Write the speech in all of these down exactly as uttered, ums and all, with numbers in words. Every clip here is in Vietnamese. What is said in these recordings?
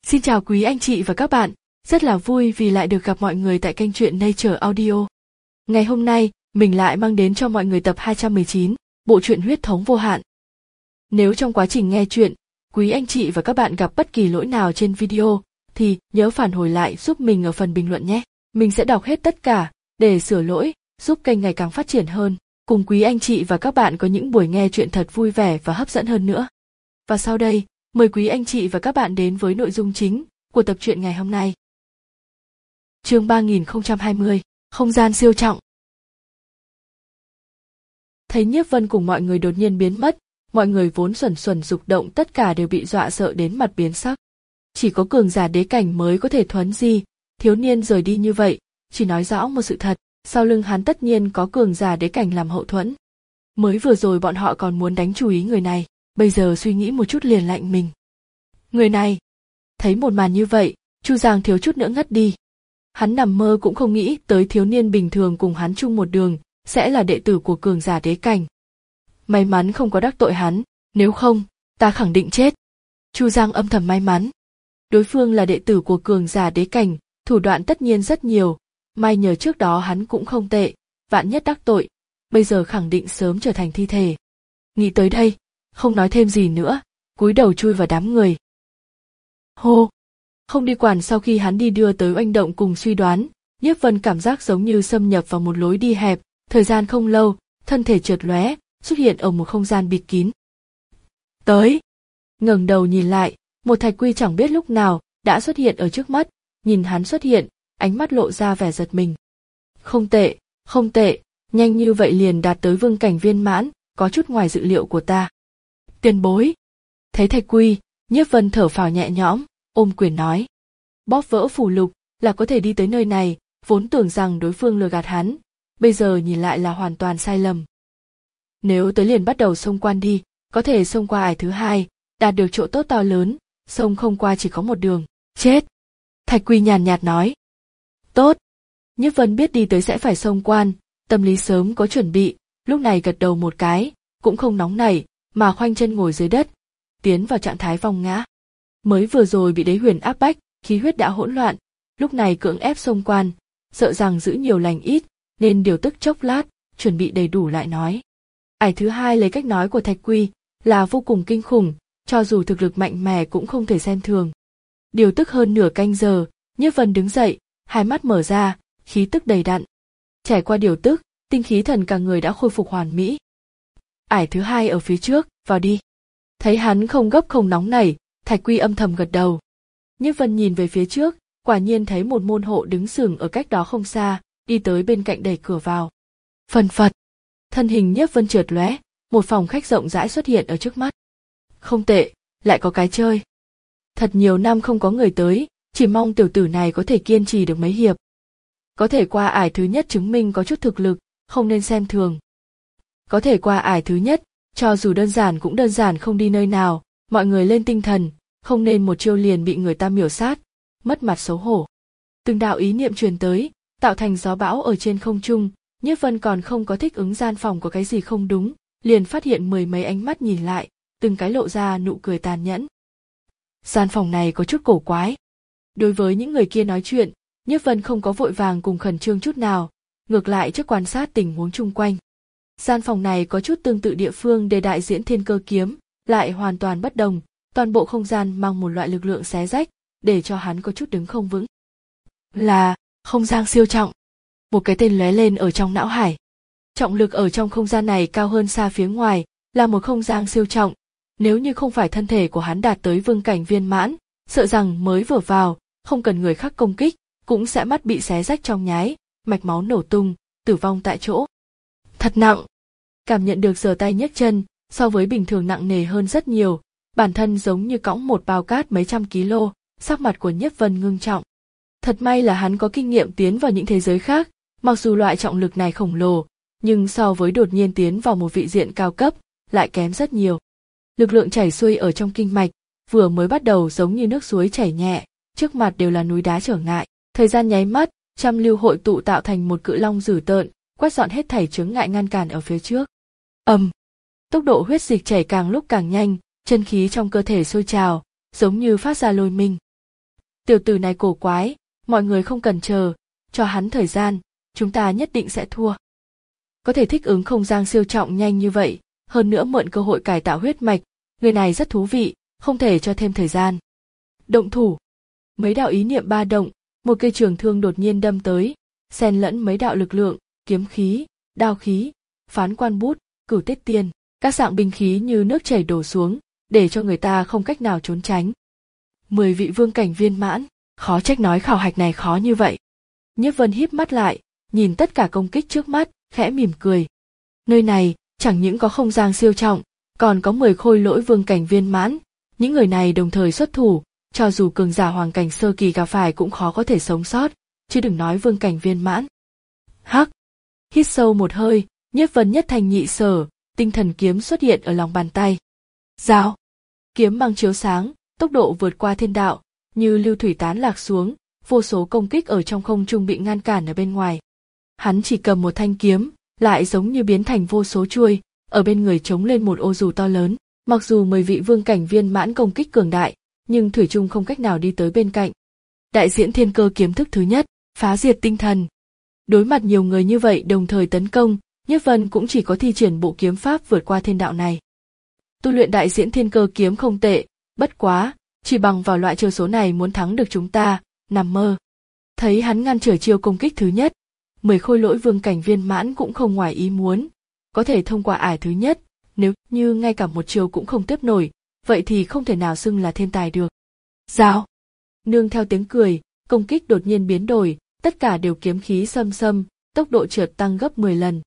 Xin chào quý anh chị và các bạn, rất là vui vì lại được gặp mọi người tại kênh truyện Nature Audio. Ngày hôm nay, mình lại mang đến cho mọi người tập hai trăm mười chín, bộ truyện Huyết thống vô hạn. Nếu trong quá trình nghe truyện, quý anh chị và các bạn gặp bất kỳ lỗi nào trên video, thì nhớ phản hồi lại giúp mình ở phần bình luận nhé. Mình sẽ đọc hết tất cả, để sửa lỗi, giúp kênh ngày càng phát triển hơn, cùng quý anh chị và các bạn có những buổi nghe truyện thật vui vẻ và hấp dẫn hơn nữa. Và sau đây, mời quý anh chị và các bạn đến với nội dung chính của tập truyện ngày hôm nay. Chương ba nghìn không trăm hai mươi, không gian siêu trọng. Thấy Nhiếp Vân cùng mọi người đột nhiên biến mất, mọi người vốn xuẩn xuẩn dục động tất cả đều bị dọa sợ đến mặt biến sắc. Chỉ có cường giả đế cảnh mới có thể thuấn di, thiếu niên rời đi như vậy, chỉ nói rõ một sự thật, sau lưng hắn tất nhiên có cường giả đế cảnh làm hậu thuẫn. Mới vừa rồi bọn họ còn muốn đánh chú ý người này, bây giờ suy nghĩ một chút liền lạnh mình. Người này, thấy một màn như vậy, Chu Giang thiếu chút nữa ngất đi. Hắn nằm mơ cũng không nghĩ tới thiếu niên bình thường cùng hắn chung một đường, sẽ là đệ tử của cường giả đế cảnh. May mắn không có đắc tội hắn, nếu không, ta khẳng định chết. Chu Giang âm thầm may mắn. Đối phương là đệ tử của cường giả đế cảnh, thủ đoạn tất nhiên rất nhiều, may nhờ trước đó hắn cũng không tệ, vạn nhất đắc tội, bây giờ khẳng định sớm trở thành thi thể. Nghĩ tới đây, không nói thêm gì nữa, cúi đầu chui vào đám người. Hô! Không đi quản sau khi hắn đi đưa tới oanh động cùng suy đoán, Nhiếp Vân cảm giác giống như xâm nhập vào một lối đi hẹp, thời gian không lâu, thân thể chợt lóe, xuất hiện ở một không gian bịt kín. Tới! Ngẩng đầu nhìn lại, một thạch quy chẳng biết lúc nào đã xuất hiện ở trước mắt, nhìn hắn xuất hiện, ánh mắt lộ ra vẻ giật mình. Không tệ, không tệ, nhanh như vậy liền đạt tới vương cảnh viên mãn, có chút ngoài dự liệu của ta. Tiền bối! Thấy thạch quy, Nhiếp Vân thở phào nhẹ nhõm, ôm quyền nói. Bóp vỡ phù lục là có thể đi tới nơi này, vốn tưởng rằng đối phương lừa gạt hắn, bây giờ nhìn lại là hoàn toàn sai lầm. Nếu tới liền bắt đầu xông quan đi, có thể xông qua ải thứ hai, đạt được chỗ tốt to lớn, xông không qua chỉ có một đường, chết. Thạch quy nhàn nhạt nói. Tốt. Nhiếp Vân biết đi tới sẽ phải xông quan, tâm lý sớm có chuẩn bị, lúc này gật đầu một cái, cũng không nóng nảy, mà khoanh chân ngồi dưới đất, tiến vào trạng thái vong ngã. Mới vừa rồi bị đế huyền áp bách, khí huyết đã hỗn loạn, lúc này cưỡng ép xông quan, sợ rằng giữ nhiều lành ít, nên điều tức chốc lát, chuẩn bị đầy đủ lại nói. Ải thứ hai lấy cách nói của Thạch Quy, là vô cùng kinh khủng, cho dù thực lực mạnh mẽ cũng không thể xem thường. Điều tức hơn nửa canh giờ, Nhiếp Vân đứng dậy, hai mắt mở ra, khí tức đầy đặn. Trải qua điều tức, tinh khí thần cả người đã khôi phục hoàn mỹ. Ải thứ hai ở phía trước, vào đi. Thấy hắn không gấp không nóng nảy, Thạch Quy âm thầm gật đầu. Nhiếp Vân nhìn về phía trước, quả nhiên thấy một môn hộ đứng sừng ở cách đó không xa, đi tới bên cạnh đẩy cửa vào. Phần phật, thân hình Nhiếp Vân chợt lóe, một phòng khách rộng rãi xuất hiện ở trước mắt. Không tệ, lại có cái chơi. Thật nhiều năm không có người tới, chỉ mong tiểu tử này có thể kiên trì được mấy hiệp. Có thể qua ải thứ nhất chứng minh có chút thực lực, không nên xem thường. Có thể qua ải thứ nhất, cho dù đơn giản cũng đơn giản không đi nơi nào, mọi người lên tinh thần, không nên một chiêu liền bị người ta miểu sát, mất mặt xấu hổ. Từng đạo ý niệm truyền tới, tạo thành gió bão ở trên không trung, Nhiếp Vân còn không có thích ứng gian phòng có cái gì không đúng, liền phát hiện mười mấy ánh mắt nhìn lại, từng cái lộ ra nụ cười tàn nhẫn. Gian phòng này có chút cổ quái. Đối với những người kia nói chuyện, Nhiếp Vân không có vội vàng cùng khẩn trương chút nào, ngược lại trước quan sát tình huống chung quanh. Gian phòng này có chút tương tự địa phương để đại diễn Thiên Cơ kiếm, lại hoàn toàn bất đồng, toàn bộ không gian mang một loại lực lượng xé rách, để cho hắn có chút đứng không vững. Là không gian siêu trọng. Một cái tên lóe lên ở trong não hải. Trọng lực ở trong không gian này cao hơn xa phía ngoài, là một không gian siêu trọng. Nếu như không phải thân thể của hắn đạt tới vương cảnh viên mãn, sợ rằng mới vừa vào, không cần người khác công kích, cũng sẽ mắt bị xé rách trong nháy, mạch máu nổ tung, tử vong tại chỗ. Thật nặng. Cảm nhận được giở tay nhấc chân, so với bình thường nặng nề hơn rất nhiều, bản thân giống như cõng một bao cát mấy trăm ký lô, sắc mặt của Nhiếp Vân ngưng trọng. Thật may là hắn có kinh nghiệm tiến vào những thế giới khác, mặc dù loại trọng lực này khổng lồ, nhưng so với đột nhiên tiến vào một vị diện cao cấp, lại kém rất nhiều. Lực lượng chảy xuôi ở trong kinh mạch, vừa mới bắt đầu giống như nước suối chảy nhẹ, trước mặt đều là núi đá trở ngại, thời gian nháy mắt, trăm lưu hội tụ tạo thành một cự long dữ tợn, quét dọn hết thảy chướng ngại ngăn cản ở phía trước. Ầm, um, tốc độ huyết dịch chảy càng lúc càng nhanh, chân khí trong cơ thể sôi trào, giống như phát ra lôi minh. Tiểu tử này cổ quái, mọi người không cần chờ, cho hắn thời gian, chúng ta nhất định sẽ thua. Có thể thích ứng không gian siêu trọng nhanh như vậy, hơn nữa mượn cơ hội cải tạo huyết mạch, người này rất thú vị, không thể cho thêm thời gian. Động thủ. Mấy đạo ý niệm ba động, một cây trường thương đột nhiên đâm tới, xen lẫn mấy đạo lực lượng, kiếm khí, đao khí, phán quan bút, cửu tiết tiên, các dạng binh khí như nước chảy đổ xuống, để cho người ta không cách nào trốn tránh. Mười vị vương cảnh viên mãn, khó trách nói khảo hạch này khó như vậy. Nhiếp Vân híp mắt lại, nhìn tất cả công kích trước mắt, khẽ mỉm cười. Nơi này chẳng những có không gian siêu trọng, còn có mười khôi lỗi vương cảnh viên mãn, những người này đồng thời xuất thủ, cho dù cường giả hoàng cảnh sơ kỳ gặp phải cũng khó có thể sống sót, chứ đừng nói vương cảnh viên mãn. Hắc, hít sâu một hơi, Nhiếp Vân nhất thành nhị sở, tinh thần kiếm xuất hiện ở lòng bàn tay. Rào, kiếm mang chiếu sáng, tốc độ vượt qua thiên đạo, như lưu thủy tán lạc xuống, vô số công kích ở trong không trung bị ngăn cản ở bên ngoài. Hắn chỉ cầm một thanh kiếm, lại giống như biến thành vô số chuôi, ở bên người chống lên một ô dù to lớn. Mặc dù mười vị vương cảnh viên mãn công kích cường đại, nhưng thủy chung không cách nào đi tới bên cạnh. Đại diễn thiên cơ kiếm thức thứ nhất, phá diệt tinh thần. Đối mặt nhiều người như vậy đồng thời tấn công, Nhiếp Vân cũng chỉ có thi triển bộ kiếm pháp vượt qua thiên đạo này. Tu luyện đại diễn thiên cơ kiếm không tệ, bất quá, chỉ bằng vào loại chiêu số này muốn thắng được chúng ta, nằm mơ. Thấy hắn ngăn trở chiêu công kích thứ nhất, mười khôi lỗi vương cảnh viên mãn cũng không ngoài ý muốn, có thể thông qua ải thứ nhất, nếu như ngay cả một chiêu cũng không tiếp nổi, vậy thì không thể nào xưng là thiên tài được. Rào, nương theo tiếng cười, công kích đột nhiên biến đổi, tất cả đều kiếm khí xâm xâm, tốc độ trượt tăng gấp mười lần.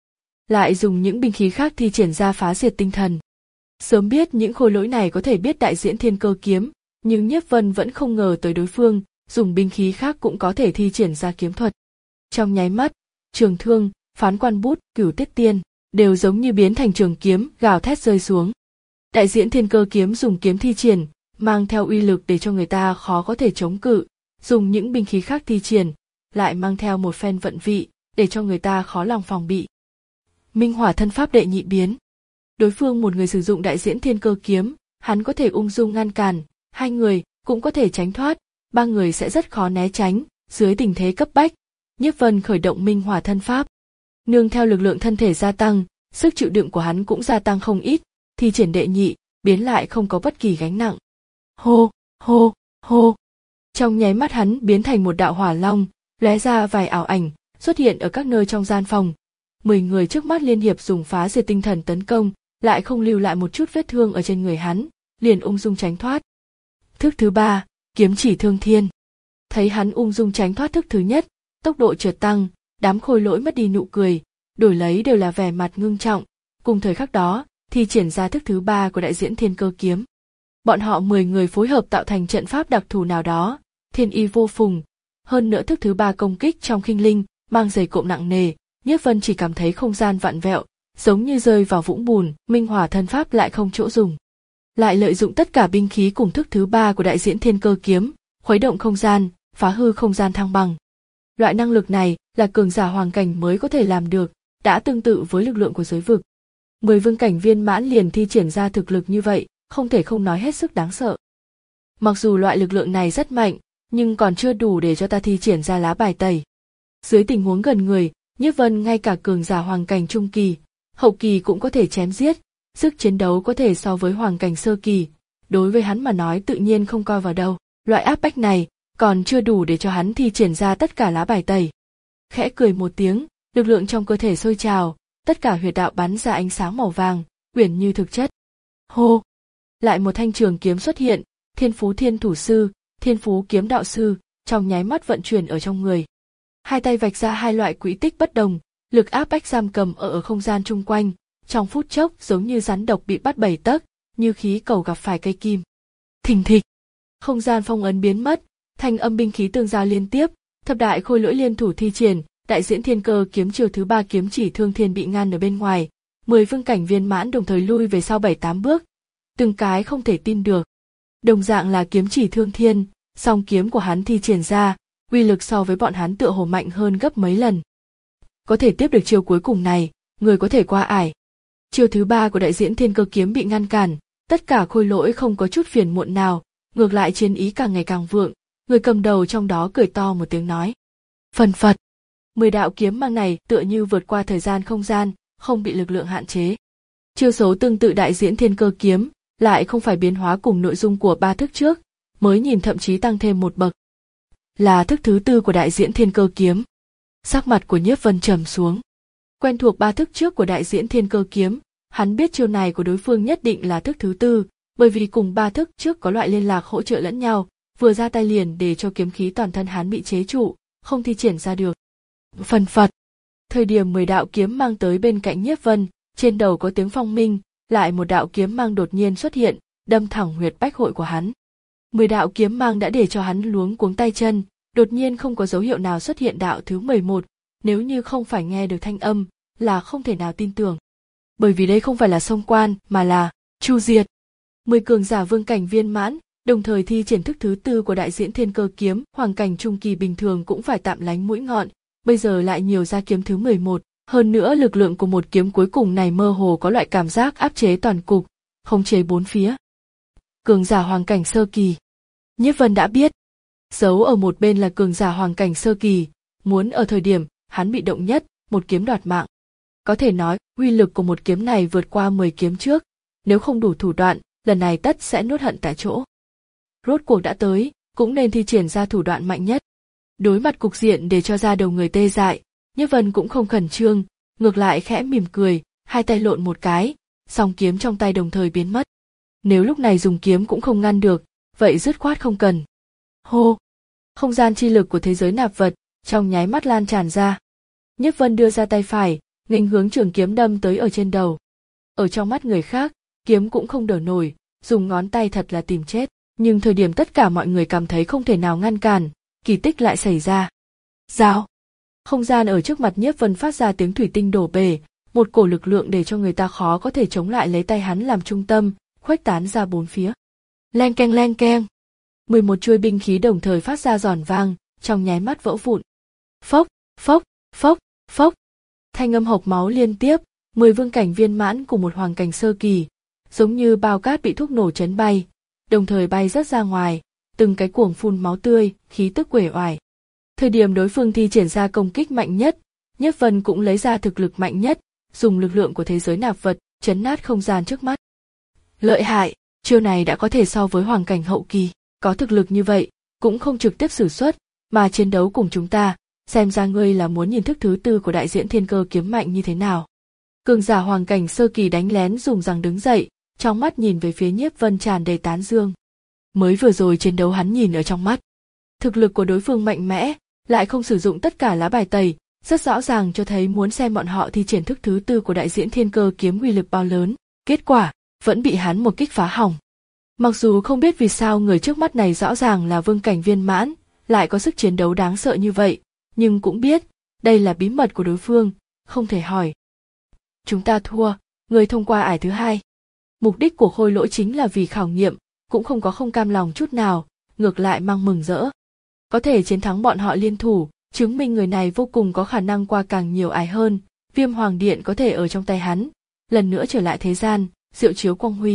Lại dùng những binh khí khác thi triển ra phá diệt tinh thần. Sớm biết những khôi lỗi này có thể biết đại diễn thiên cơ kiếm, nhưng Nhiếp Vân vẫn không ngờ tới đối phương, dùng binh khí khác cũng có thể thi triển ra kiếm thuật. Trong nháy mắt, trường thương, phán quan bút, cửu tiết tiên, đều giống như biến thành trường kiếm, gào thét rơi xuống. Đại diễn thiên cơ kiếm dùng kiếm thi triển, mang theo uy lực để cho người ta khó có thể chống cự, dùng những binh khí khác thi triển, lại mang theo một phen vận vị, để cho người ta khó lòng phòng bị. Minh hỏa thân pháp đệ nhị biến. Đối phương một người sử dụng đại diễn thiên cơ kiếm, hắn có thể ung dung ngăn cản, hai người cũng có thể tránh thoát, ba người sẽ rất khó né tránh, dưới tình thế cấp bách. Nhiếp Vân khởi động minh hỏa thân pháp. Nương theo lực lượng thân thể gia tăng, sức chịu đựng của hắn cũng gia tăng không ít, thi triển đệ nhị, biến lại không có bất kỳ gánh nặng. Hô, hô, hô. Trong nháy mắt hắn biến thành một đạo hỏa long, lóe ra vài ảo ảnh, xuất hiện ở các nơi trong gian phòng. Mười người trước mắt liên hiệp dùng phá diệt tinh thần tấn công, lại không lưu lại một chút vết thương ở trên người hắn, liền ung dung tránh thoát. Thức thứ ba, kiếm chỉ thương thiên. Thấy hắn ung dung tránh thoát thức thứ nhất, tốc độ chợt tăng, đám khôi lỗi mất đi nụ cười, đổi lấy đều là vẻ mặt ngưng trọng, cùng thời khắc đó, thi triển ra thức thứ ba của đại diễn thiên cơ kiếm. Bọn họ mười người phối hợp tạo thành trận pháp đặc thù nào đó, thiên y vô phùng. Hơn nữa thức thứ ba công kích trong khinh linh, mang giày cộm nặng nề, Nhiếp Vân chỉ cảm thấy không gian vặn vẹo, giống như rơi vào vũng bùn, minh hỏa thân pháp lại không chỗ dùng. Lại lợi dụng tất cả binh khí cùng thức thứ ba của đại diễn thiên cơ kiếm, khuấy động không gian, phá hư không gian thăng bằng. Loại năng lực này là cường giả hoàng cảnh mới có thể làm được, đã tương tự với lực lượng của giới vực. Mười vương cảnh viên mãn liền thi triển ra thực lực như vậy, không thể không nói hết sức đáng sợ. Mặc dù loại lực lượng này rất mạnh, nhưng còn chưa đủ để cho ta thi triển ra lá bài tẩy. Dưới tình huống gần người, Nhiếp Vân ngay cả cường giả hoàng cảnh trung kỳ, hậu kỳ cũng có thể chém giết, sức chiến đấu có thể so với hoàng cảnh sơ kỳ, đối với hắn mà nói tự nhiên không coi vào đâu. Loại áp bách này còn chưa đủ để cho hắn thi triển ra tất cả lá bài tẩy. Khẽ cười một tiếng, lực lượng trong cơ thể sôi trào, tất cả huyệt đạo bắn ra ánh sáng màu vàng, uyển như thực chất. Hô! Lại một thanh trường kiếm xuất hiện, Thiên Phú Thiên Thủ Sư, Thiên Phú Kiếm Đạo Sư, trong nháy mắt vận chuyển ở trong người. Hai tay vạch ra hai loại quỹ tích bất đồng, lực áp bách giam cầm ở, ở không gian chung quanh, trong phút chốc giống như rắn độc bị bắt bảy tấc, như khí cầu gặp phải cây kim. Thình thịch, không gian phong ấn biến mất, thanh âm binh khí tương giao liên tiếp, thập đại khôi lỗi liên thủ thi triển, đại diễn thiên cơ kiếm chiêu thứ ba kiếm chỉ thương thiên bị ngăn ở bên ngoài, mười vương cảnh viên mãn đồng thời lui về sau bảy tám bước, từng cái không thể tin được. Đồng dạng là kiếm chỉ thương thiên, song kiếm của hắn thi triển ra, uy lực so với bọn hắn tựa hồ mạnh hơn gấp mấy lần. Có thể tiếp được chiêu cuối cùng này, người có thể qua ải. Chiêu thứ ba của đại diễn thiên cơ kiếm bị ngăn cản, tất cả khôi lỗi không có chút phiền muộn nào, ngược lại chiến ý càng ngày càng vượng, Người cầm đầu trong đó cười to một tiếng nói. Phần phật. Mười đạo kiếm mang này tựa như vượt qua thời gian không gian, không bị lực lượng hạn chế. Chiêu số tương tự đại diễn thiên cơ kiếm, lại không phải biến hóa cùng nội dung của ba thức trước, mới nhìn thậm chí tăng thêm một bậc. Là thức thứ tư của đại diễn thiên cơ kiếm. Sắc mặt của Nhiếp Vân trầm xuống. Quen thuộc ba thức trước của đại diễn thiên cơ kiếm, hắn biết chiêu này của đối phương nhất định là thức thứ tư, bởi vì cùng ba thức trước có loại liên lạc hỗ trợ lẫn nhau, vừa ra tay liền để cho kiếm khí toàn thân hắn bị chế trụ, không thi triển ra được. Phần phật. Thời điểm mười đạo kiếm mang tới bên cạnh Nhiếp Vân, trên đầu có tiếng phong minh, lại một đạo kiếm mang đột nhiên xuất hiện, đâm thẳng huyệt bách hội của hắn. Mười đạo kiếm mang đã để cho hắn luống cuống tay chân, đột nhiên không có dấu hiệu nào xuất hiện đạo thứ mười một, nếu như không phải nghe được thanh âm, là không thể nào tin tưởng. Bởi vì đây không phải là Sông Quan, mà là Chu Diệt. Mười cường giả vương cảnh viên mãn, đồng thời thi triển thức thứ tư của đại diễn thiên cơ kiếm, hoàng cảnh trung kỳ bình thường cũng phải tạm lánh mũi ngọn, bây giờ lại nhiều ra kiếm thứ mười một, hơn nữa lực lượng của một kiếm cuối cùng này mơ hồ có loại cảm giác áp chế toàn cục, khống chế bốn phía. Cường giả hoàng cảnh sơ kỳ. Nhiếp Vân đã biết, giấu ở một bên là cường giả hoàng cảnh sơ kỳ, muốn ở thời điểm hắn bị động nhất, một kiếm đoạt mạng. Có thể nói, uy lực của một kiếm này vượt qua mười kiếm trước, nếu không đủ thủ đoạn, lần này tất sẽ nuốt hận tại chỗ. Rốt cuộc đã tới, cũng nên thi triển ra thủ đoạn mạnh nhất. Đối mặt cục diện để cho ra đầu người tê dại, Nhiếp Vân cũng không khẩn trương, ngược lại khẽ mỉm cười, hai tay lộn một cái, song kiếm trong tay đồng thời biến mất. Nếu lúc này dùng kiếm cũng không ngăn được, vậy dứt khoát không cần. Hô! Không gian chi lực của thế giới nạp vật, trong nháy mắt lan tràn ra. Nhiếp Vân đưa ra tay phải, nghênh hướng trường kiếm đâm tới ở trên đầu. Ở trong mắt người khác, kiếm cũng không đỡ nổi, dùng ngón tay thật là tìm chết. Nhưng thời điểm tất cả mọi người cảm thấy không thể nào ngăn cản, kỳ tích lại xảy ra. Rào! Không gian ở trước mặt Nhiếp Vân phát ra tiếng thủy tinh đổ bể, một cổ lực lượng để cho người ta khó có thể chống lại lấy tay hắn làm trung tâm, khuếch tán ra bốn phía. Leng keng leng keng. Mười một chuôi binh khí đồng thời phát ra giòn vang, trong nháy mắt vỡ vụn. Phốc, phốc, phốc, phốc. Thanh âm hộc máu liên tiếp, mười vương cảnh viên mãn cùng một hoàng cảnh sơ kỳ, giống như bao cát bị thuốc nổ chấn bay, đồng thời bay rất ra ngoài, từng cái cuồng phun máu tươi, khí tức uể oải. Thời điểm đối phương thi triển ra công kích mạnh nhất, Nhiếp Vân cũng lấy ra thực lực mạnh nhất, dùng lực lượng của thế giới nạp vật, chấn nát không gian trước mắt. Lợi hại, chiêu này đã có thể so với hoàng cảnh hậu kỳ, có thực lực như vậy, cũng không trực tiếp sử xuất, mà chiến đấu cùng chúng ta, xem ra ngươi là muốn nhìn thức thứ tư của đại diễn thiên cơ kiếm mạnh như thế nào. Cường giả hoàng cảnh sơ kỳ đánh lén dùng răng đứng dậy, trong mắt nhìn về phía Nhiếp Vân tràn đầy tán dương. Mới vừa rồi chiến đấu hắn nhìn ở trong mắt. Thực lực của đối phương mạnh mẽ, lại không sử dụng tất cả lá bài tẩy, rất rõ ràng cho thấy muốn xem bọn họ thi triển thức thứ tư của đại diễn thiên cơ kiếm uy lực bao lớn. Kết quả, vẫn bị hắn một kích phá hỏng. Mặc dù không biết vì sao người trước mắt này rõ ràng là vương cảnh viên mãn, lại có sức chiến đấu đáng sợ như vậy, nhưng cũng biết, đây là bí mật của đối phương, không thể hỏi. Chúng ta thua, người thông qua ải thứ hai. Mục đích của Khôi Lỗi chính là vì khảo nghiệm, cũng không có không cam lòng chút nào, ngược lại mang mừng rỡ. Có thể chiến thắng bọn họ liên thủ, chứng minh người này vô cùng có khả năng qua càng nhiều ải hơn, Viêm Hoàng Điện có thể ở trong tay hắn, lần nữa trở lại thế gian, diệu chiếu quang huy.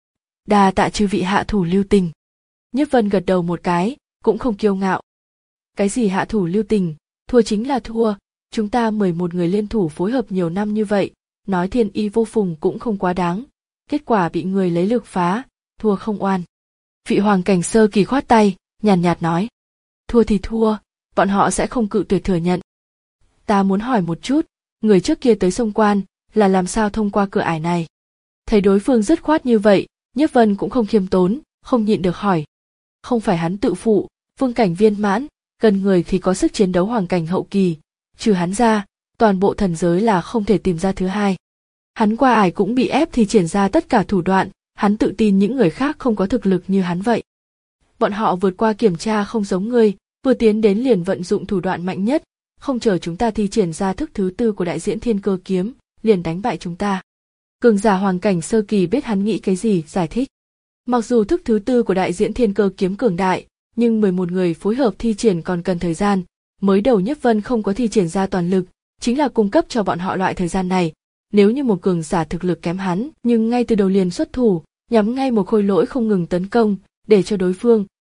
Đa tạ chư vị hạ thủ lưu tình. Nhiếp Vân gật đầu một cái, cũng không kiêu ngạo. Cái gì hạ thủ lưu tình, thua chính là thua, chúng ta mười một người liên thủ phối hợp nhiều năm như vậy, nói thiên y vô phùng cũng không quá đáng. Kết quả bị người lấy lực phá, thua không oan. Vị hoàng cảnh sơ kỳ khoát tay, nhàn nhạt nói. Thua thì thua, bọn họ sẽ không cự tuyệt thừa nhận. Ta muốn hỏi một chút, người trước kia tới Sông Quan, là làm sao thông qua cửa ải này? Thấy đối phương dứt khoát như vậy, Nhiếp Vân cũng không khiêm tốn, không nhịn được hỏi. Không phải hắn tự phụ, vương cảnh viên mãn, gần người thì có sức chiến đấu hoàng cảnh hậu kỳ, trừ hắn ra, toàn bộ thần giới là không thể tìm ra thứ hai. Hắn qua ải cũng bị ép thì triển ra tất cả thủ đoạn, hắn tự tin những người khác không có thực lực như hắn vậy. Bọn họ vượt qua kiểm tra không giống ngươi, vừa tiến đến liền vận dụng thủ đoạn mạnh nhất, không chờ chúng ta thi triển ra thức thứ tư của đại diễn thiên cơ kiếm, liền đánh bại chúng ta. Cường giả hoàng cảnh sơ kỳ biết hắn nghĩ cái gì, giải thích. Mặc dù thức thứ tư của đại diễn thiên cơ kiếm cường đại, nhưng mười một người phối hợp thi triển còn cần thời gian, mới đầu Nhiếp Vân không có thi triển ra toàn lực, chính là cung cấp cho bọn họ loại thời gian này. Nếu như một cường giả thực lực kém hắn, nhưng ngay từ đầu liền xuất thủ, nhắm ngay một Khôi Lỗi không ngừng tấn công, để cho đối phương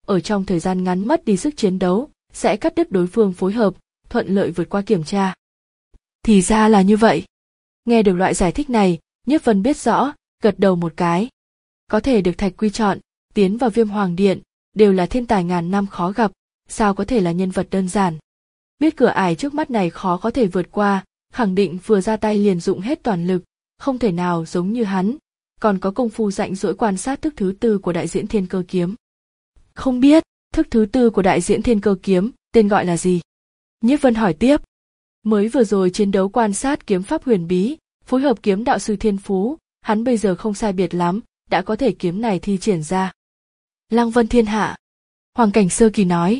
ở trong thời gian ngắn mất đi sức chiến đấu, sẽ cắt đứt đối phương phối hợp, thuận lợi vượt qua kiểm tra. Thì ra là như vậy. Nghe được loại giải thích này, Nhiếp Vân biết rõ, gật đầu một cái. Có thể được Thạch Quy chọn, tiến vào Viêm Hoàng Điện, đều là thiên tài ngàn năm khó gặp, sao có thể là nhân vật đơn giản. Biết cửa ải trước mắt này khó có thể vượt qua, khẳng định vừa ra tay liền dụng hết toàn lực, không thể nào giống như hắn, còn có công phu rãnh rỗi quan sát thức thứ tư của đại diễn thiên cơ kiếm. Không biết, thức thứ tư của đại diễn thiên cơ kiếm, tên gọi là gì? Nhiếp Vân hỏi tiếp. Mới vừa rồi chiến đấu quan sát kiếm pháp huyền bí, phối hợp kiếm đạo sư thiên phú, hắn bây giờ không sai biệt lắm, đã có thể kiếm này thi triển ra. Lăng Vân Thiên Hạ. Hoàng Cảnh Sơ Kỳ nói.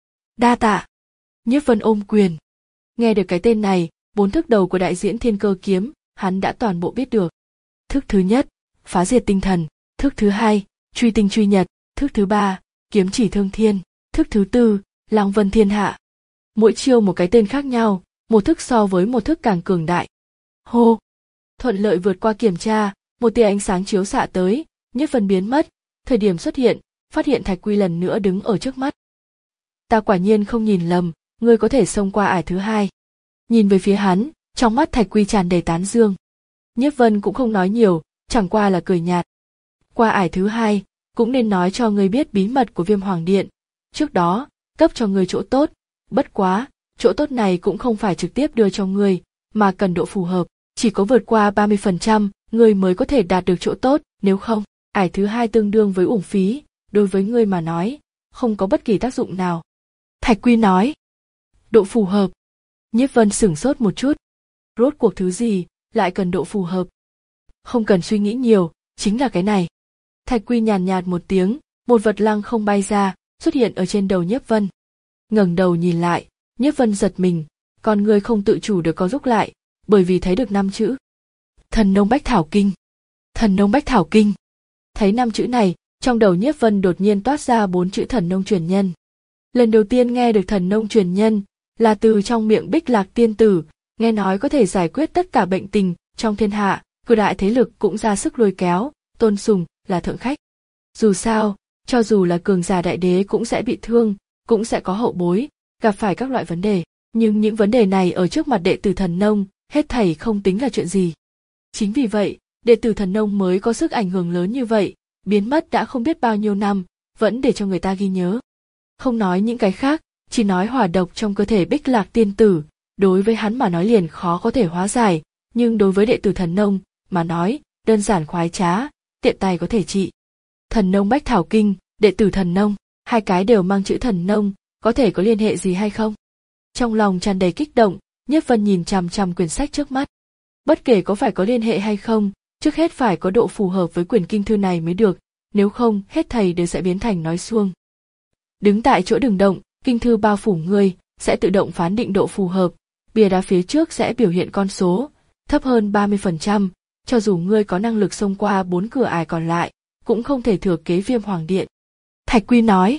Đa tạ. Nhiếp Vân ôm quyền. Nghe được cái tên này, bốn thức đầu của đại diễn thiên cơ kiếm, hắn đã toàn bộ biết được. Thức thứ nhất, phá diệt tinh thần. Thức thứ hai, truy tinh truy nhật. Thức thứ ba, kiếm chỉ thương thiên. Thức thứ tư, Lăng Vân Thiên Hạ. Mỗi chiêu một cái tên khác nhau, một thức so với một thức càng cường đại. Hô! Thuận lợi vượt qua kiểm tra, một tia ánh sáng chiếu xạ tới, Nhiếp Vân biến mất, thời điểm xuất hiện, phát hiện Thạch Quy lần nữa đứng ở trước mắt. Ta quả nhiên không nhìn lầm, ngươi có thể xông qua ải thứ hai. Nhìn về phía hắn, trong mắt Thạch Quy tràn đầy tán dương. Nhiếp Vân cũng không nói nhiều, chẳng qua là cười nhạt. Qua ải thứ hai, cũng nên nói cho ngươi biết bí mật của Viêm Hoàng Điện. Trước đó, cấp cho ngươi chỗ tốt, bất quá, chỗ tốt này cũng không phải trực tiếp đưa cho ngươi, mà cần độ phù hợp. Chỉ có vượt qua ba mươi phần trăm, ngươi mới có thể đạt được chỗ tốt, nếu không, ải thứ hai tương đương với uổng phí, đối với ngươi mà nói, không có bất kỳ tác dụng nào. Thạch Quy nói. Độ phù hợp. Nhiếp Vân sửng sốt một chút. Rốt cuộc thứ gì, lại cần độ phù hợp? Không cần suy nghĩ nhiều, chính là cái này. Thạch Quy nhàn nhạt một tiếng, một vật lăng không bay ra, xuất hiện ở trên đầu Nhiếp Vân. Ngẩng đầu nhìn lại, Nhiếp Vân giật mình, con người không tự chủ được co rúm lại, bởi vì thấy được năm chữ. Thần nông bách thảo kinh. Thần nông bách thảo kinh. Thấy năm chữ này, trong đầu Nhiếp Vân đột nhiên toát ra bốn chữ thần nông truyền nhân. Lần đầu tiên nghe được thần nông truyền nhân, là từ trong miệng Bích Lạc tiên tử, nghe nói có thể giải quyết tất cả bệnh tình trong thiên hạ, cử đại thế lực cũng ra sức lôi kéo, tôn sùng là thượng khách. Dù sao, cho dù là cường giả đại đế cũng sẽ bị thương, cũng sẽ có hậu bối, gặp phải các loại vấn đề, nhưng những vấn đề này ở trước mặt đệ tử thần nông, hết thảy không tính là chuyện gì. Chính vì vậy, đệ tử thần nông mới có sức ảnh hưởng lớn như vậy, biến mất đã không biết bao nhiêu năm, vẫn để cho người ta ghi nhớ. Không nói những cái khác, chỉ nói hỏa độc trong cơ thể Bích Lạc tiên tử, đối với hắn mà nói liền khó có thể hóa giải, nhưng đối với đệ tử thần nông mà nói, đơn giản khoái trá, tiện tay có thể trị. Thần nông bách thảo kinh, đệ tử thần nông, hai cái đều mang chữ thần nông, có thể có liên hệ gì hay không? Trong lòng tràn đầy kích động, Nhiếp Vân nhìn chằm chằm quyển sách trước mắt. Bất kể có phải có liên hệ hay không, trước hết phải có độ phù hợp với quyển kinh thư này mới được, nếu không hết thầy đều sẽ biến thành nói suông. Đứng tại chỗ đừng động, kinh thư bao phủ ngươi, sẽ tự động phán định độ phù hợp, bìa đá phía trước sẽ biểu hiện con số, thấp hơn ba mươi phần trăm, cho dù ngươi có năng lực xông qua bốn cửa ải còn lại, cũng không thể thừa kế Viêm Hoàng Điện. Thạch Quy nói.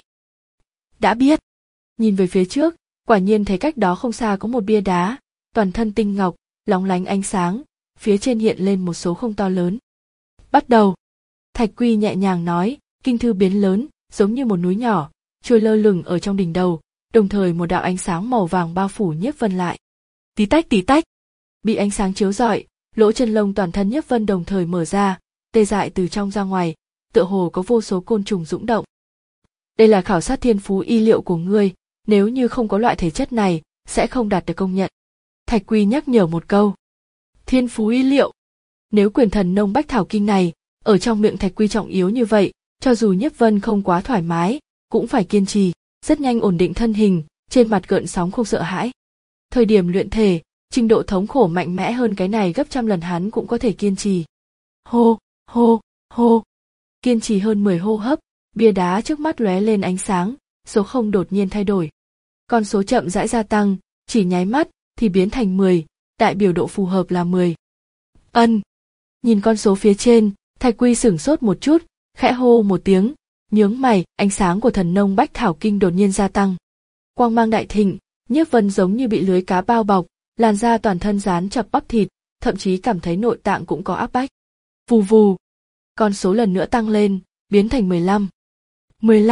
Đã biết. Nhìn về phía trước, quả nhiên thấy cách đó không xa có một bia đá, toàn thân tinh ngọc, lóng lánh ánh sáng, phía trên hiện lên một số không to lớn. Bắt đầu. Thạch Quy nhẹ nhàng nói, kinh thư biến lớn, giống như một núi nhỏ, trôi lơ lửng ở trong đỉnh đầu, đồng thời một đạo ánh sáng màu vàng bao phủ Nhiếp Vân lại. Tí tách tí tách. Bị ánh sáng chiếu rọi, lỗ chân lông toàn thân Nhiếp Vân đồng thời mở ra, tê dại từ trong ra ngoài, tựa hồ có vô số côn trùng dũng động. Đây là khảo sát thiên phú y liệu của ngươi, nếu như không có loại thể chất này, sẽ không đạt được công nhận. Thạch Quy nhắc nhở một câu. Thiên phú y liệu. Nếu quyền thần nông bách thảo kinh này, ở trong miệng Thạch Quy trọng yếu như vậy, cho dù Nhiếp Vân không quá thoải mái, cũng phải kiên trì, rất nhanh ổn định thân hình, trên mặt gợn sóng không sợ hãi. Thời điểm luyện thể, trình độ thống khổ mạnh mẽ hơn cái này gấp trăm lần hắn cũng có thể kiên trì. Hô, hô, hô. Kiên trì hơn mười hô hấp, bia đá trước mắt lóe lên ánh sáng, số không đột nhiên thay đổi. Con số chậm rãi gia tăng, chỉ nháy mắt thì biến thành mười, đại biểu độ phù hợp là mười. Ân. Nhìn con số phía trên, Thạch Quy sửng sốt một chút, khẽ hô một tiếng, nhướng mày, ánh sáng của thần nông bách thảo kinh đột nhiên gia tăng. Quang mang đại thịnh, Nhiếp Vân giống như bị lưới cá bao bọc, làn da toàn thân dán chặt bắp thịt, thậm chí cảm thấy nội tạng cũng có áp bách. Vù vù. Con số lần nữa tăng lên, biến thành mười lăm. mười lăm,